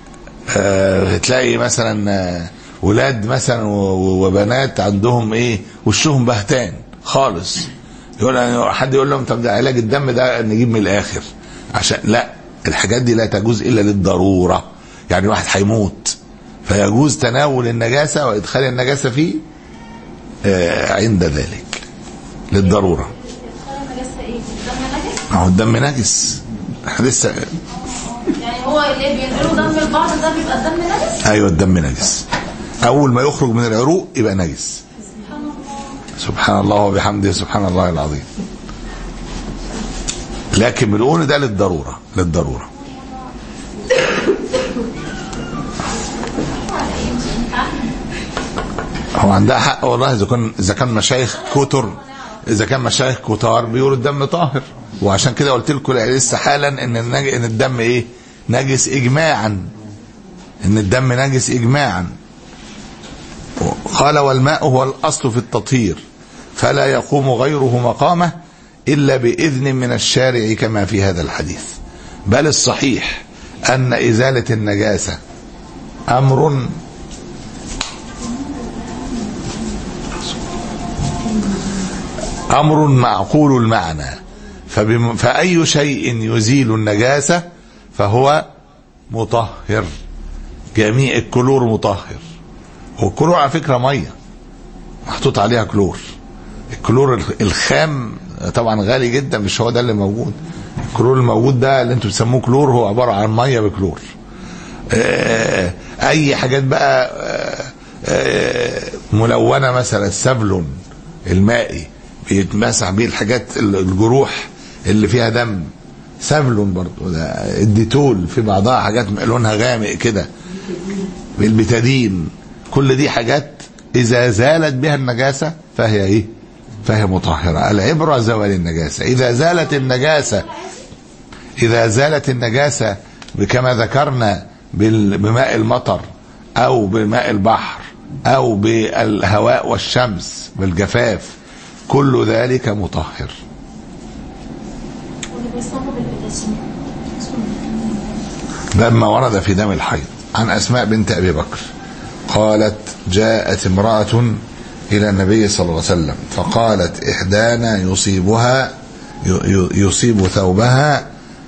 اه تلاقي مثلا ولاد مثلا وبنات عندهم ايه وشهم بهتان، خالص. يقول حد يقول لهم طب ده علاج الدم ده نجيب من الاخر، عشان لا، الحاجات دي لا تجوز الا للضروره. يعني واحد هيموت فيجوز تناول النجاسه وادخال النجاسه فيه آه عند ذلك للضروره. ما هو الدم نجس لسه. يعني هو اللي بينقلوا دم البعض ده بيبقى الدم نجس؟ ايوه الدم نجس، اول ما يخرج من العروق يبقى نجس. سبحان الله وبحمده سبحان الله العظيم. لكن بنقول ده للضروره للضروره. هو عندها حق والله. اذا كان اذا كان مشايخ كتر اذا كان مشايخ كتار بيقولوا الدم طاهر، وعشان كده قلت لكم لسه حالا ان ان الدم ايه نجس اجماعا، ان الدم نجس اجماعا. قال والماء هو الاصل في التطهير فلا يقوم غيره مقامه الا باذن من الشارع كما في هذا الحديث. بل الصحيح ان ازاله النجاسه امر امر معقول المعنى، فأي شيء يزيل النجاسة فهو مطهر. جميع الكلور مطهر، والكلور على فكرة مية محطوط عليها كلور. الكلور الخام طبعا غالي جدا، مش هو ده اللي موجود. الكلور الموجود ده اللي انتم بتسموه كلور هو عبارة عن مية بكلور. اي حاجات بقى ملونة مثلا السفلون المائي بيتمسح بيه الحاجات الجروح اللي فيها دم، سافلون برضو ده. الديتول في بعضها حاجات لونها غامق كده، البتادين، كل دي حاجات اذا زالت بها النجاسه فهي ايه؟ فهي مطهره. العبره زوال النجاسه. اذا زالت النجاسه اذا زالت النجاسه كما ذكرنا بماء المطر او بماء البحر او بالهواء والشمس بالجفاف، كل ذلك مطهر. لما ورد في دم الحيض عن أسماء بنت أبي بكر قالت جاءت امرأة إلى النبي صلى الله عليه وسلم فقالت إحدانا يصيبها يصيب ثوبها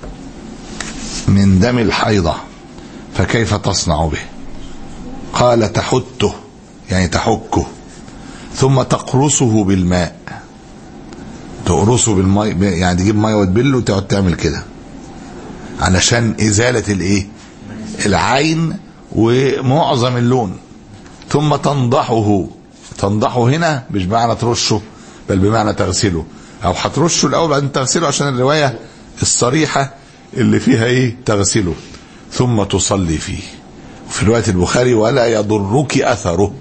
من دم الحيضة فكيف تصنع به؟ قال تحته يعني تحكه ثم تقرصه بالماء. تقرصه بالماء يعني تجيب ميه وتبله وتقعد تعمل كده علشان ازاله الايه؟ العين ومعظم اللون. ثم تنضحه. تنضحه هنا مش بمعنى ترشه بل بمعنى تغسله، او هترشه الاول بعدين تغسله عشان الروايه الصريحه اللي فيها ايه؟ تغسله. ثم تصلي فيه. وفي روايه البخاري ولا يضرك اثره،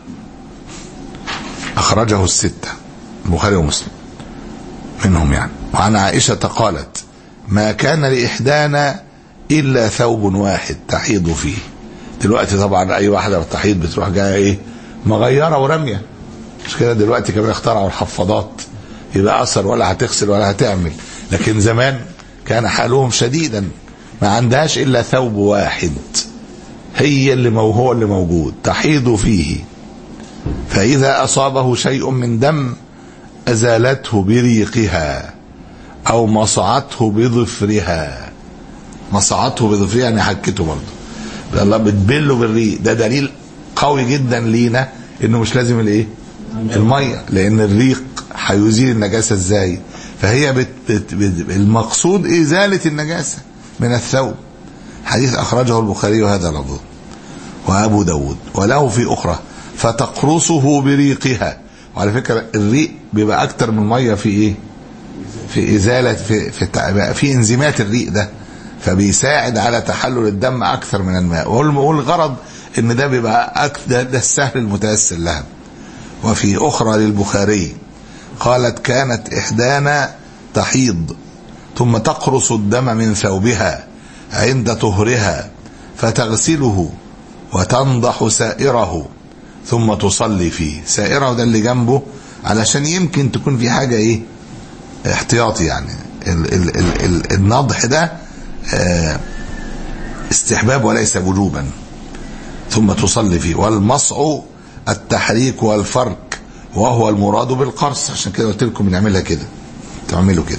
أخرجه الستة البخاري ومسلم منهم يعني. وعن عائشة قالت ما كان لإحدانا إلا ثوب واحد تحيض فيه. دلوقتي طبعا أي واحدة بالتحيض بتروح جاية إيه؟ مغيرة ورمية، مش كده؟ دلوقتي كمان اخترعوا الحفاضات يبقى أثر ولا هتغسل ولا هتعمل. لكن زمان كان حالهم شديدا، ما عندهاش إلا ثوب واحد هي اللي مو هو اللي موجود تحيض فيه، فإذا أصابه شيء من دم أزالته بريقها أو مصعته بظفرها. مصعته بظفرها يعني حكته برضه، الله بتبله بالريق. ده دليل قوي جدا لينا إنه مش لازم الإيه؟ المية، لأن الريق هيزيل النجاسة إزاي؟ فهي بت بت بت المقصود إزالة النجاسة من الثوب. حديث أخرجه البخاري وهذا لفظه وأبو داود وله في أخرى فتقرصه بريقها. وعلى فكرة الريق بيبقى أكتر من المية في إيه؟ في إزالة في في, في انزيمات الريق ده، فبيساعد على تحلل الدم أكثر من الماء. والغرض إن ده بيبقى أكثر، ده, ده السهل المتيسر لها. وفي أخرى للبخاري قالت كانت إحدانا تحيض ثم تقرص الدم من ثوبها عند طهرها فتغسله وتنضح سائره ثم تصلي فيه. سائره ده اللي جنبه علشان يمكن تكون في حاجة ايه؟ احتياطي يعني. ال ال ال ال النضح ده اه استحباب وليس وجوبا. ثم تصلي فيه. والمصع التحريك والفرك وهو المراد بالقرص. عشان كده قلت لكم بنعملها كده، تعملوا كده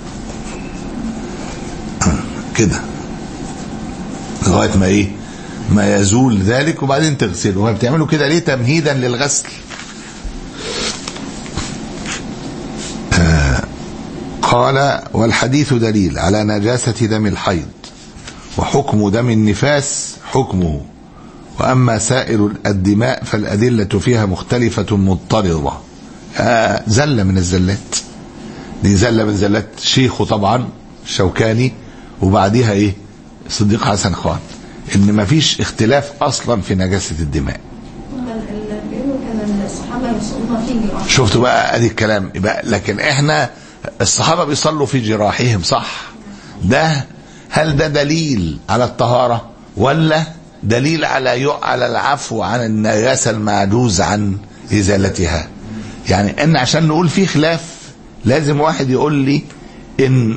كده لغايه ما ايه ما يزول ذلك، وبعدين تغسله. بتعملوا كده ليه؟ تمهيدا للغسل. آه قال والحديث دليل على نجاسة دم الحيض، وحكم دم النفاس حكمه، وأما سائر الدماء فالأدلة فيها مختلفة مضطردة. آه زلة من الزلات دي، زلة من زلات شيخه طبعا الشوكاني، وبعديها ايه صديق حسن خان، ان مفيش اختلاف اصلا في نجاسة الدماء. بيقولوا كان الصحابة يصلون في جراحهم. شفتوا بقى ادي الكلام يبقى. لكن احنا الصحابة بيصلوا في جراحهم صح، ده هل ده دليل على الطهارة ولا دليل على على العفو عن النجاسة المعجوز عن ازالتها؟ يعني ان عشان نقول في خلاف لازم واحد يقول لي ان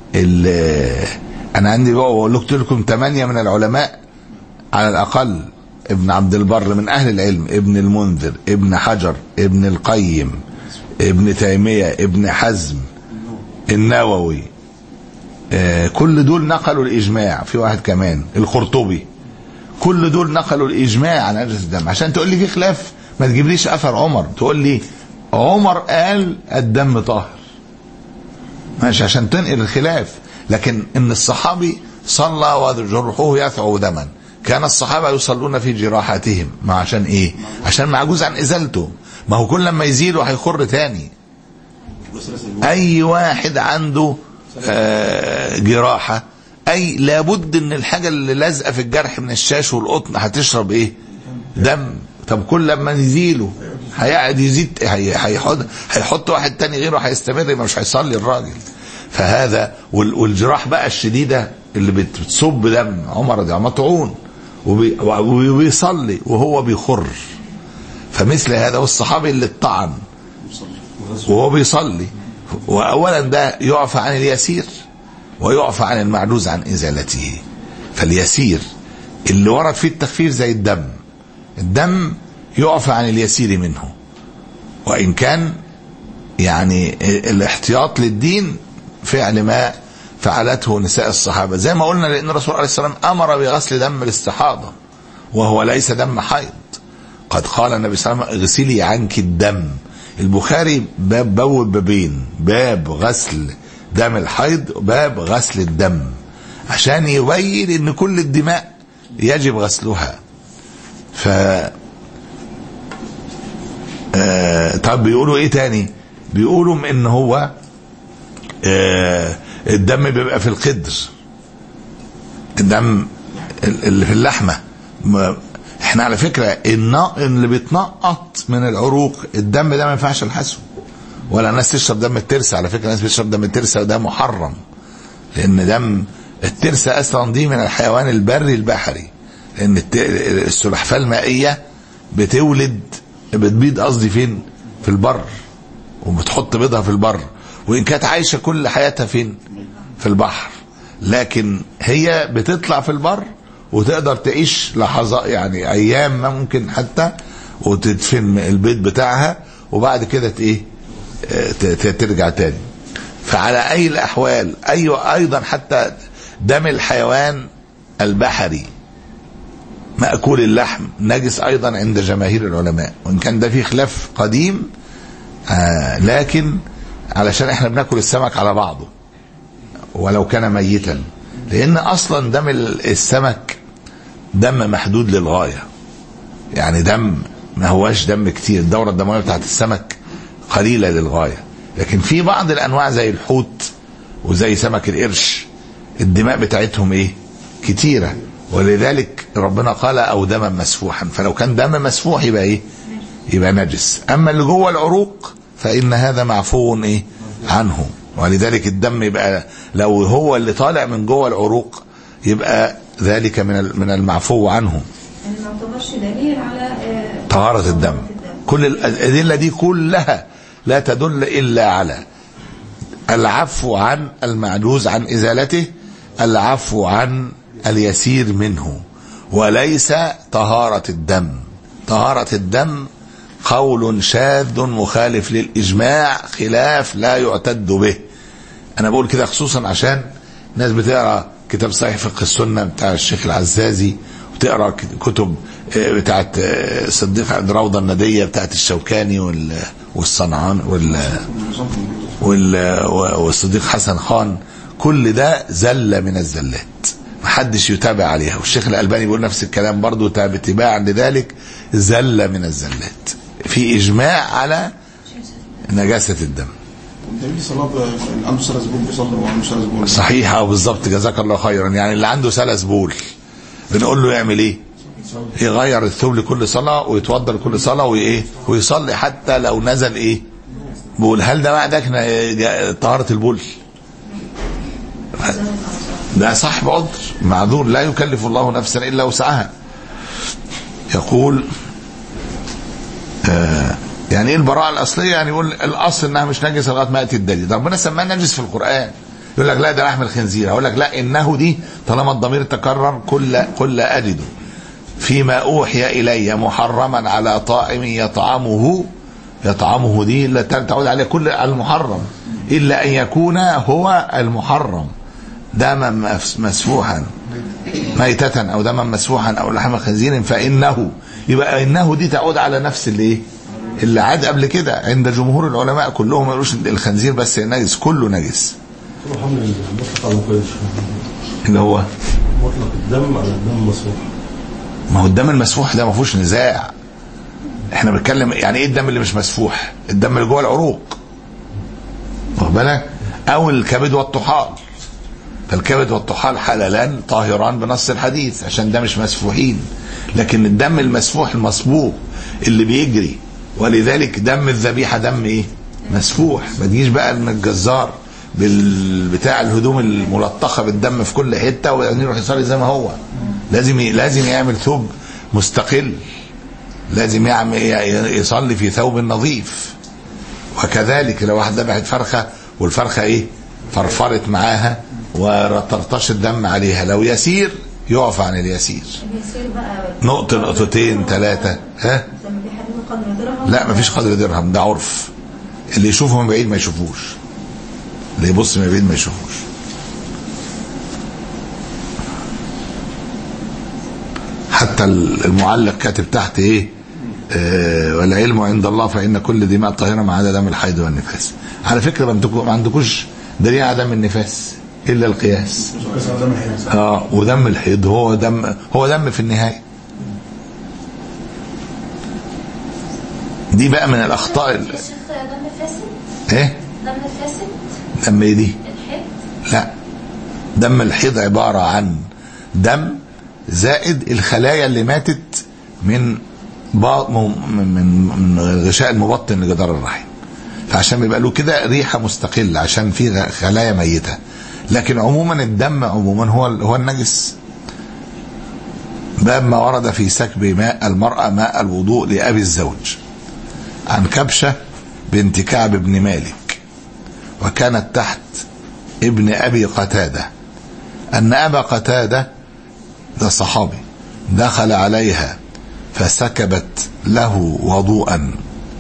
انا عندي بقى قلت لكم ثمانية من العلماء على الاقل، ابن عبد البر من اهل العلم، ابن المنذر، ابن حجر، ابن القيم، ابن تيمية، ابن حزم، النووي، آه كل دول نقلوا الاجماع. في واحد كمان القرطبي، كل دول نقلوا الاجماع عن نجاسة الدم. عشان تقول لي في خلاف ما تجيبليش اثر عمر، تقول لي عمر قال الدم طاهر ماشي عشان تنقل الخلاف. لكن ان الصحابي صلى وجرحوه يثعو دما، كان الصحابة يصلون في جراحاتهم. ما عشان ايه؟ عشان معجوز عن ازالته. ما هو كل لما يزيله هيخر تاني. اي واحد عنده آه جراحة، اي لابد ان الحاجة اللي لازقة في الجرح من الشاش والقطن هتشرب ايه؟ دم. طب كل لما نزيله هيقعد يزيد، هيحط هيحط واحد تاني غيره هيستمر، مش هيصلي الراجل. فهذا والجراح بقى الشديدة اللي بتصب دم، عمر ده مطعون وبيصلي وهو بيخر. فمثل هذا والصحابي اللي اتطعن وهو بيصلي، واولا ده يعفى عن اليسير ويعفى عن المعجوز عن ازالته. فاليسير اللي ورد فيه التخفيف زي الدم، الدم يعفى عن اليسير منه، وإن كان يعني الاحتياط للدين فعل ما فعلته نساء الصحابة زي ما قلنا، لأن الرسول عليه السلام أمر بغسل دم الاستحاضة وهو ليس دم حيض. قد قال النبي صلى الله عليه وسلم اغسلي عنك الدم. البخاري باب بوب بابين، باب غسل دم الحيض وباب غسل الدم، عشان يبين ان كل الدماء يجب غسلها. ف آه طب بيقولوا ايه تاني؟ بيقولوا ان هو آه الدم بيبقى في القدر، الدم اللي في اللحمة. احنا على فكرة اللي بيتنقط من العروق الدم ده ما ينفعش الحسو، ولا الناس تشرب دم الترسة. على فكرة الناس بتشرب دم الترسة وده محرم، لان دم الترسة اصلا دي من الحيوان البري البحري، لان السلحفاة المائية بتولد بتبيض قصدي فين؟ في البر، وبتحط بيضها في البر، وان كانت عايشة كل حياتها فين؟ في البحر. لكن هي بتطلع في البر وتقدر تعيش لحظات يعني ايام ما ممكن حتى، وتدفن البيض بتاعها وبعد كده ايه ترجع تاني. فعلى اي الاحوال ايوه ايضا حتى دم الحيوان البحري مأكول اللحم نجس ايضا عند جماهير العلماء، وان كان ده فيه خلاف قديم آه لكن علشان احنا بناكل السمك على بعضه ولو كان ميتا، لان اصلا دم السمك دم محدود للغاية، يعني دم ما هواش دم كتير، الدورة الدموية بتاعت السمك قليلة للغاية. لكن في بعض الانواع زي الحوت وزي سمك القرش الدماء بتاعتهم ايه؟ كتيرة، ولذلك ربنا قال او دما مسفوحا، فلو كان دم مسفوح يبقى ايه؟ يبقى نجس. اما اللي جوه العروق فان هذا معفو ايه عنه، ولذلك الدم يبقى لو هو اللي طالع من جوه العروق يبقى ذلك من من المعفو عنه. يعني ما يعتبرش دليل على طهارة الدم. كل الأدلة دي كلها لا تدل إلا على العفو عن المعجوز عن إزالته، العفو عن اليسير منه، وليس طهارة الدم. طهارة الدم قول شاذ مخالف للإجماع خلاف لا يعتد به. أنا بقول كده خصوصا عشان ناس بتقرأ كتاب صحيح فقه السنة بتاع الشيخ العزازي، وتقرأ كتب بتاعت صديق عند روضة الندية بتاعت الشوكاني والصنعان والصديق حسن خان. كل ده زلة من الزلات محدش يتابع عليها، والشيخ الألباني بيقول نفس الكلام برضو اتباعا لذلك زلة من الزلات في إجماع على نجاسة الدم. صحيح او بالظبط، جزاك الله خيرا. يعني اللي عنده سلس بول بنقول له يعمل ايه؟ يغير الثوب لكل صلاة ويتوضى لكل صلاة وايه ويصلي حتى لو نزل ايه بول. هل ده بعدك طهارة البول؟ ده صاحب عذر معذور، لا يكلف الله نفسا الا وسعها. يقول آه يعني ايه البراءة الأصلية؟ يعني يقول الأصل انها مش نجسة لغاية ما يأتي الدليل. ربنا سماها نجس في القرآن، يقول لك لا ده لحم الخنزير، اقول لك لا انه دي طالما الضمير تكرر كل كل أجد فيما أوحي إلي محرما على طائم يطعمه، يطعمه دي لا تعود عليه كل المحرم إلا أن يكون هو المحرم دما مسفوحا ميتة أو دما مسفوحا أو لحم خنزير فإنه، يبقى إنه دي تعود على نفس اللي اللي عاد قبل كده عند جمهور العلماء كلهم. ما يقولوش الخنزير بس نجس، كله نجس. اللي هو مطلق الدم على الدم المسفوح. ما هو الدم المسفوح ده ما فيهوش نزاع. احنا بنتكلم يعني ايه الدم اللي مش مسفوح؟ الدم اللي جوه العروق، واخد بالك؟ او الكبد والطحال. فالكبد والطحال حلالان طاهران بنص الحديث عشان ده مش مسفوحين. لكن الدم المسفوح المصبوغ اللي بيجري، ولذلك دم الذبيحه دم ايه؟ مسفوح. ما تجيش بقى من الجزار بالبتاع الهدوم الملطخه بالدم في كل حته وبعدين يروح يصلي زي ما هو. لازم لازم يعمل ثوب مستقل، لازم يعمل يصلي في ثوب نظيف. وكذلك لو واحد ذبحت فرخه والفرخه ايه؟ فرفرت معاها وترطش الدم عليها، لو يسير يعفى عن اليسير. نقطه نقطتين ثلاثه ها؟ لا مفيش قدر درهم، ده عرف. اللي يشوفه من بعيد ما يشوفوش، اللي يبص من بعيد ما يشوفوش. حتى المعلق كاتب تحت ايه؟ آه والعلم عند الله فإن كل دماء طاهرة ما عدا دم الحيض والنفاس. على فكرة ما عندكوش دليل على دم النفاس إلا القياس. اه ودم الحيض هو دم، هو دم في النهاية. دي بقى من الأخطاء. دم فاسد؟ ايه؟ دم فاسد؟ دم ايه دي؟ الحيض؟ لا، دم الحيض عبارة عن دم زائد الخلايا اللي ماتت من من من الغشاء المبطن لجدار الرحم، فعشان يبقى له كده ريحه مستقله عشان فيه خلايا ميته. لكن عموما الدم عموما هو هو النجس. باب ما ورد في سكب ماء المرأة ماء الوضوء لأبي الزوج. عن كبشة بنت كعب بن مالك وكانت تحت ابن أبي قتادة أن أبا قتادة ده صحابي دخل عليها فسكبت له وضوءا،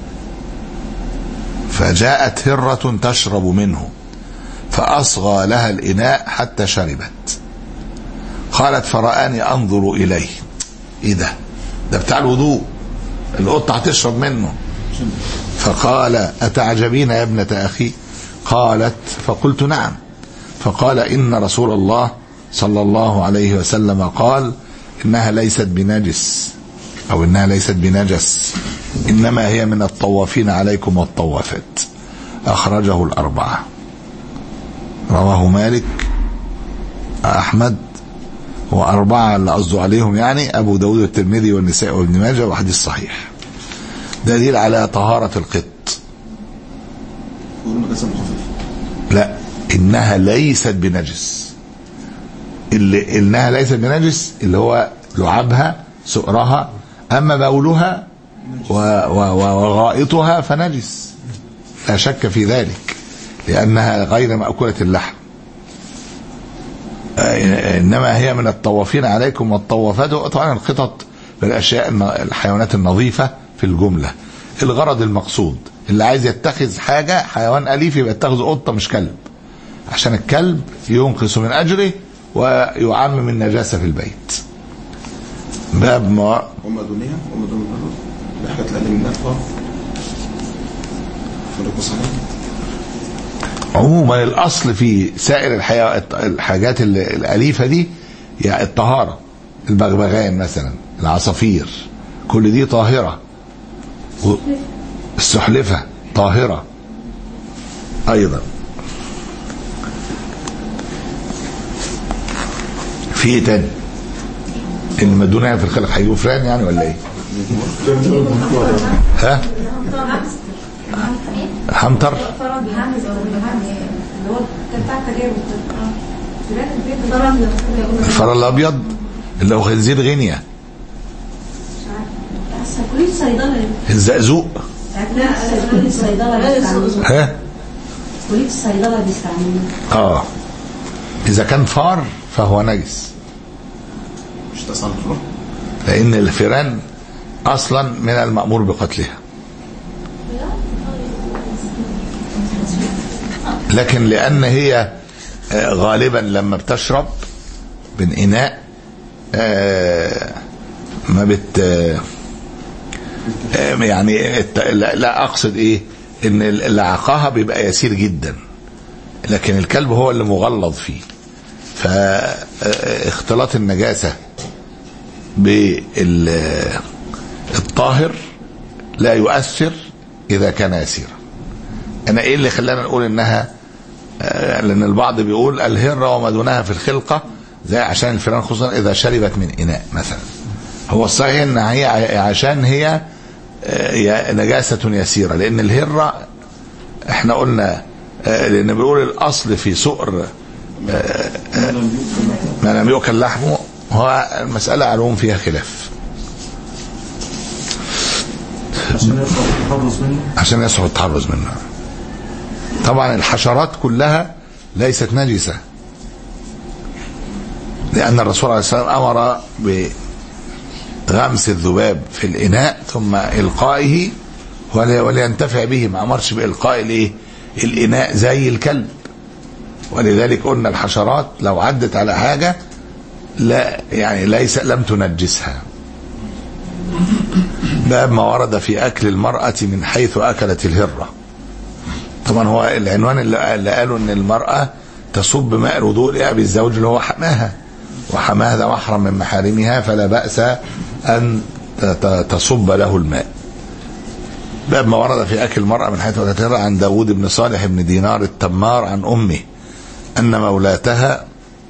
فجاءت هرة تشرب منه فأصغى لها الإناء حتى شربت. قالت فرآني أنظر إليه، إيه ده؟ ده بتاع الوضوء، القطة هتشرب منه. فقال أتعجبين يا ابنة أخي؟ قالت فقلت نعم. فقال إن رسول الله صلى الله عليه وسلم قال إنها ليست بنجس أو إنها ليست بنجس، إنما هي من الطوافين عليكم والطوافات. أخرجه الأربعة، رواه مالك أحمد وأربعة اللي قصدوا عليهم يعني أبو داود والترمذي والنسائي وابن ماجه، وحديث صحيح. دليل على طهارة القط. لا، إنها ليست بنجس. اللي إنها ليست بنجس اللي هو لعابها سؤرها، أما بولها وغائطها فنجس لا شك في ذلك، لأنها غير مأكولة اللحم. إنما هي من الطوافين عليكم والطوافات. طبعا القطط بالأشياء الحيوانات النظيفة في الجملة، الغرض المقصود. اللي عايز يتخذ حاجة حيوان أليف يبقى يتخذ قطة مش كلب، عشان الكلب ينقص من أجره ويعمم النجاسة في البيت. باب ما وما دونها وما دون الأرض بحاجات الأقل من نفقة فرق صحيح. عموما الأصل في سائر الحياة الحاجات الأليفة دي يعني الطهارة. البغبغان مثلا، العصافير، كل دي طاهرة. السحلفة طاهرة أيضا. في ايه تاني؟ المدونة في الخلق هيجيبوا فران يعني ولا ايه؟ ها؟ حمتر؟ الفار الابيض اللي هو خنزير غينيا. الزقزوق. ها؟ كلية الصيدلة بيستعملوه. اه اذا كان فار فهو نجس، مش تصنف، لان الفيران اصلا من المأمور بقتلها. لكن لان هي غالبا لما بتشرب من اناء ما بت يعني لا اقصد ايه ان اللي عقاها بيبقى يسير جدا، لكن الكلب هو اللي مغلظ فيه. فاختلاط النجاسة بالطاهر لا يؤثر اذا كان يسيرا. انا ايه اللي خلانا نقول انها، لان البعض بيقول الهرة وما دونها في الخلقة زي عشان الفيران خصوصا اذا شربت من اناء مثلا. هو الصحيح ان هي عشان هي نجاسة يسيرة، لان الهرة احنا قلنا لان بيقول الاصل في سؤر ما لم يؤكل لحمه، هو المسألة علوم فيها خلاف. عشان يصعب التحرز منه عشان يصعب التحرز منه. طبعا الحشرات كلها ليست نجسة، لأن الرسول عليه السلام أمر بغمس الذباب في الإناء ثم إلقائه ولينتفع به، ما أمرش بإلقاء الإيه؟ الإناء زي الكلب. ولذلك قلنا الحشرات لو عدت على حاجة لا يعني ليس لم تنجسها. باب ما ورد في أكل المرأة من حيث أكلت الهرة. طبعا هو العنوان اللي قالوا ان المرأة تصب ماء الوضوء لأبي الزوج اللي هو حماها، وحماها ده محرم من محارمها فلا بأس أن تصب له الماء. باب ما ورد في أكل المرأة من حيث أكلت الهرة. عن داود بن صالح بن دينار التمار عن أمه أن مولاتها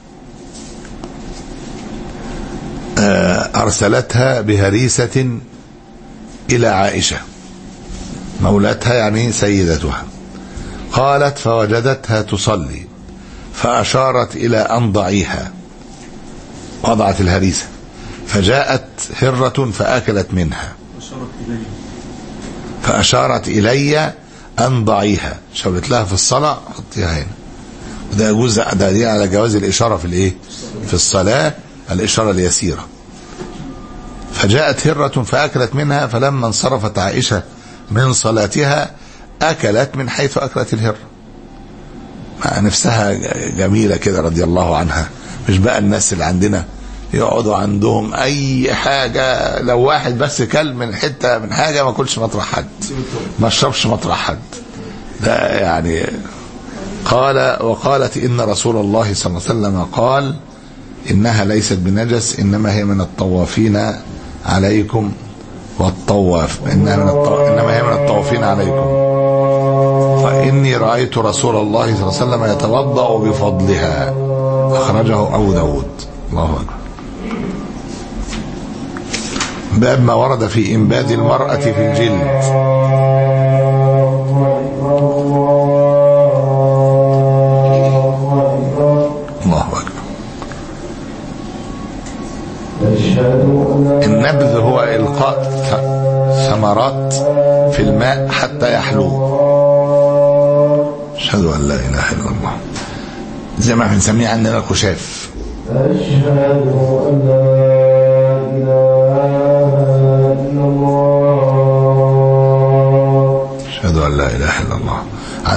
أرسلتها بهريسة إلى عائشة، مولاتها يعني سيدتها. قالت فوجدتها تصلي فأشارت إلى أن ضعيها، وضعت الهريسة، فجاءت هرة فأكلت منها فأشارت إلي أن ضعيها، شاورت لها في الصلاة حطيها هنا. وده يجوز، ده دي على جواز الإشارة في الإيه؟ في الصلاة، الإشارة اليسيرة. فجاءت هرة فأكلت منها، فلما انصرفت عائشة من صلاتها أكلت من حيث أكلت الهرة. مع نفسها جميلة كده رضي الله عنها. مش بقى الناس اللي عندنا يقعدوا عندهم أي حاجة، لو واحد بس كل من حتة من حاجة ما كلش مطرح حد، ما اشربش مطرح حد. ده يعني قال وقالت إن رسول الله صلى الله عليه وسلم قال إنها ليست بنجس إنما هي من الطوافين عليكم والطواف، إنها من الطو... إنما هي من الطوافين عليكم، فإني رأيت رسول الله صلى الله عليه وسلم يتوضأ بفضلها. أخرجه أبو داود. الله أكبر. باب ما ورد في إنباذ المرأة في الجلد. الله أكبر. النبذ هو إلقاء ثمرات في الماء حتى يحلو. أشهد أن لا إله إلا الله، زي ما بنسميه عندنا الخشاف. أشهد أن لا إله إلا الله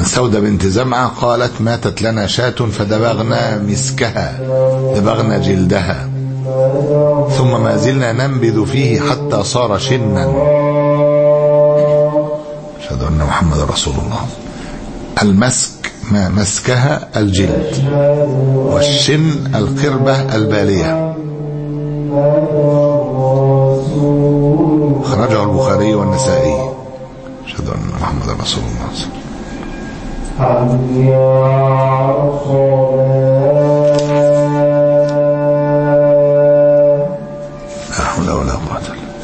عن سودة بنت زمعة قالت ماتت لنا شاة فدبغنا مسكها، دبغنا جلدها، ثم ما زلنا ننبذ فيه حتى صار شنا. أشهد أن محمد رسول الله. المسك ما مسكها الجلد، والشن القربة البالية. خرجه البخاري والنسائي. أشهد أن محمد رسول الله. لا حول ولا قوة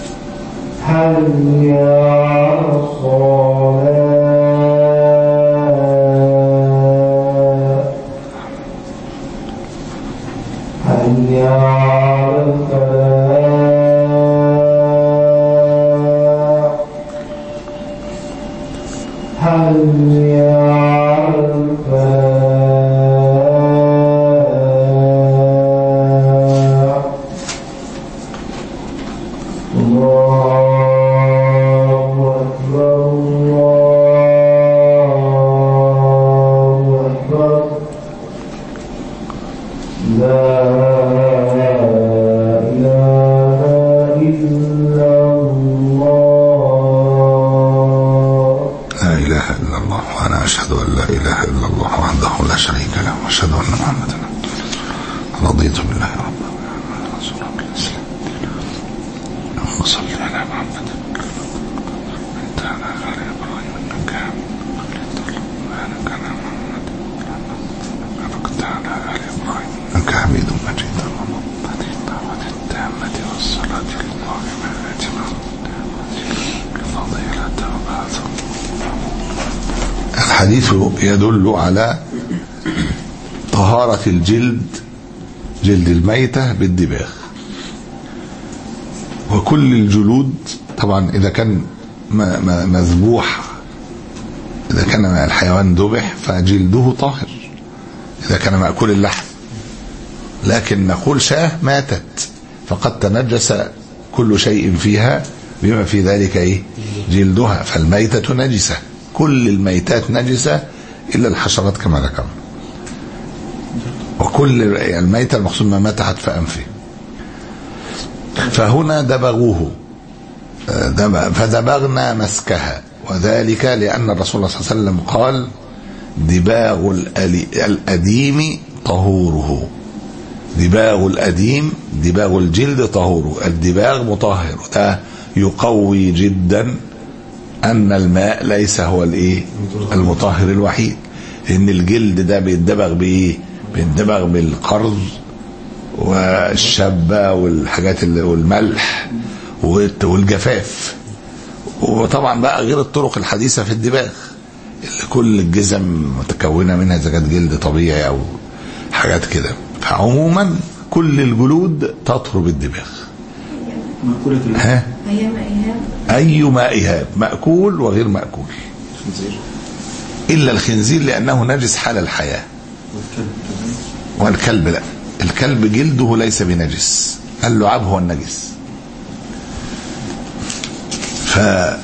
الحديث يدل على طهارة الجلد، جلد الميتة بالدباغ. وكل الجلود طبعا إذا كان مذبوح، إذا كان الحيوان ذبح فجلده طاهر إذا كان مأكول اللحم، لكن نقول شاه ماتت فقد تنجس كل شيء فيها بما في ذلك إيه؟ جلدها، فالميتة نجسة، كل الميتات نجسة إلا الحشرات كما ذكرنا، وكل الميتة المقصود ما مات حتف أنفه. فهنا دبغوه فدبغنا مسكها، وذلك لأن الرسول صلى الله عليه وسلم قال دباغ الأديم طهوره، دباغ الأديم دباغ الجلد طهوره، الدباغ مطهر. ده يقوي جدا أن الماء ليس هو الإيه المطهر الوحيد، إن الجلد ده بيتدبغ بإيه؟ بيتدبغ بالقرض والشبة والحاجات والملح والجفاف، وطبعا بقى غير الطرق الحديثة في الدباغ اللي كل الجزم متكونة منها إذا كانت جلد طبيعي أو حاجات كده. فعموما كل الجلود تطهر بالدباغ. ها؟ أي ماء إهاب، مأكول وغير مأكول، إلا الخنزير لأنه نجس حال الحياة. والكلب لا، الكلب جلده ليس بنجس، اللعاب هو النجس. ف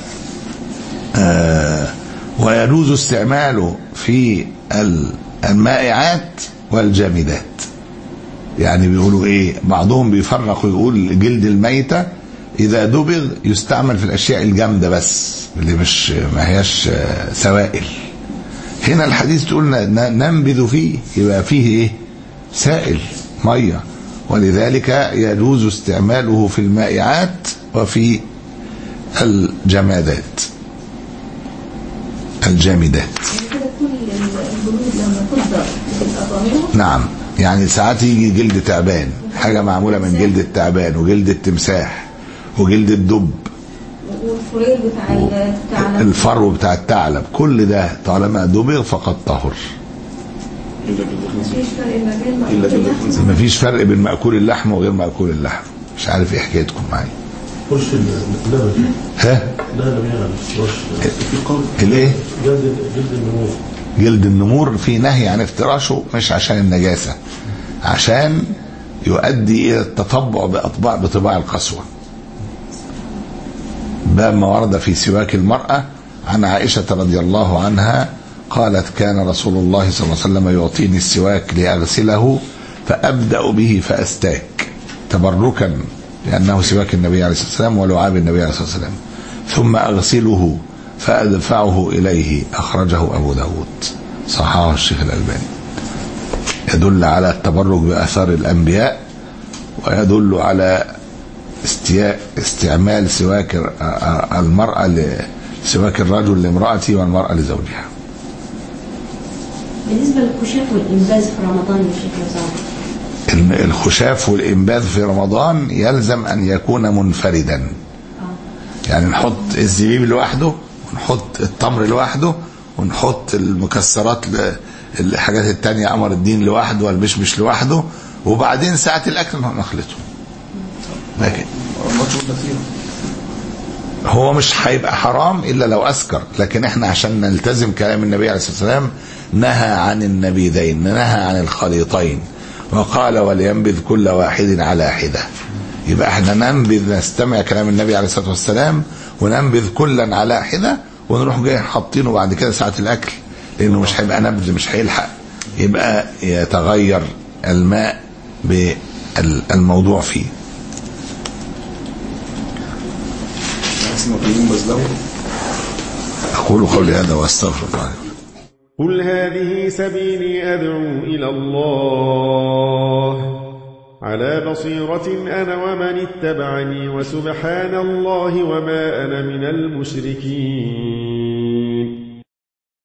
آه ويجوز استعماله في المائعات والجامدات. يعني بيقولوا ايه، بعضهم بيفرق ويقول جلد الميتة اذا دبغ يستعمل في الاشياء الجامدة بس اللي مش ما هياش سوائل. هنا الحديث تقول ننبذ فيه، يبقى فيه ايه سائل مية، ولذلك يجوز استعماله في المائعات وفي الجمادات الجامدات. نعم، يعني ساعات يجي جلد تعبان، حاجة معمولة من جلد التعبان وجلد التمساح وجلد الدب والفريل بتاع الثعلب، الفرو بتاع الثعلب، كل ده طالما دبغ فقد طهر. مفيش فرق بين مأكول اللحم وغير مأكول اللحم. مش عارف ايه حكايتكم معايا. فرش اللبن. ها؟ لا لا يعني فرش. الايه؟ جلد جلد النمور. جلد النمور في نهي عن افتراشه، مش عشان النجاسة، عشان يؤدي الى التطبع باطباع بطباع القسوة. باب ما ورد في سواك المرأة. عن عائشة رضي الله عنها قالت كان رسول الله صلى الله عليه وسلم يعطيني السواك لأغسله فأبدأ به فأستاك تبركا لأنه سواك النبي عليه الصلاة والسلام ولعاب النبي عليه الصلاة والسلام، ثم أغسله فأدفعه إليه. أخرجه أبو داود، صححه الشيخ الألباني. يدل على التبرك بآثار الأنبياء، ويدل على استياء استعمال سواك المرأة سواك الرجل لامرأته والمرأة لزوجها. بالنسبة للخشاف والإنباز في رمضان يا شيخ رزاق، الخشاف والإنباذ في رمضان يلزم أن يكون منفردا. يعني نحط الزبيب لوحده، ونحط التمر لوحده، ونحط المكسرات الحاجات التانية أمر الدين لوحده والمشمش لوحده، وبعدين ساعة الأكل نخلطه. لكن هو مش هيبقى حرام إلا لو أسكر، لكن احنا عشان نلتزم كلام النبي عليه الصلاة والسلام نهى عن النبيذين، نهى عن الخليطين، وقال ولينبذ كل واحد على حدة. يبقى احنا ننبذ، نستمع كلام النبي عليه الصلاة والسلام وننبذ كلا على حدة، ونروح جاي حاطينه بعد كده ساعة الأكل، لأنه مش هيبقى نبذ، مش هيلحق يبقى يتغير الماء بالموضوع فيه. أقول قولي هذا وأستغفر الله. قل هذه سبيلي أدعو إلى الله على بصيرة أنا ومن اتبعني، وسبحان الله وما أنا من المشركين.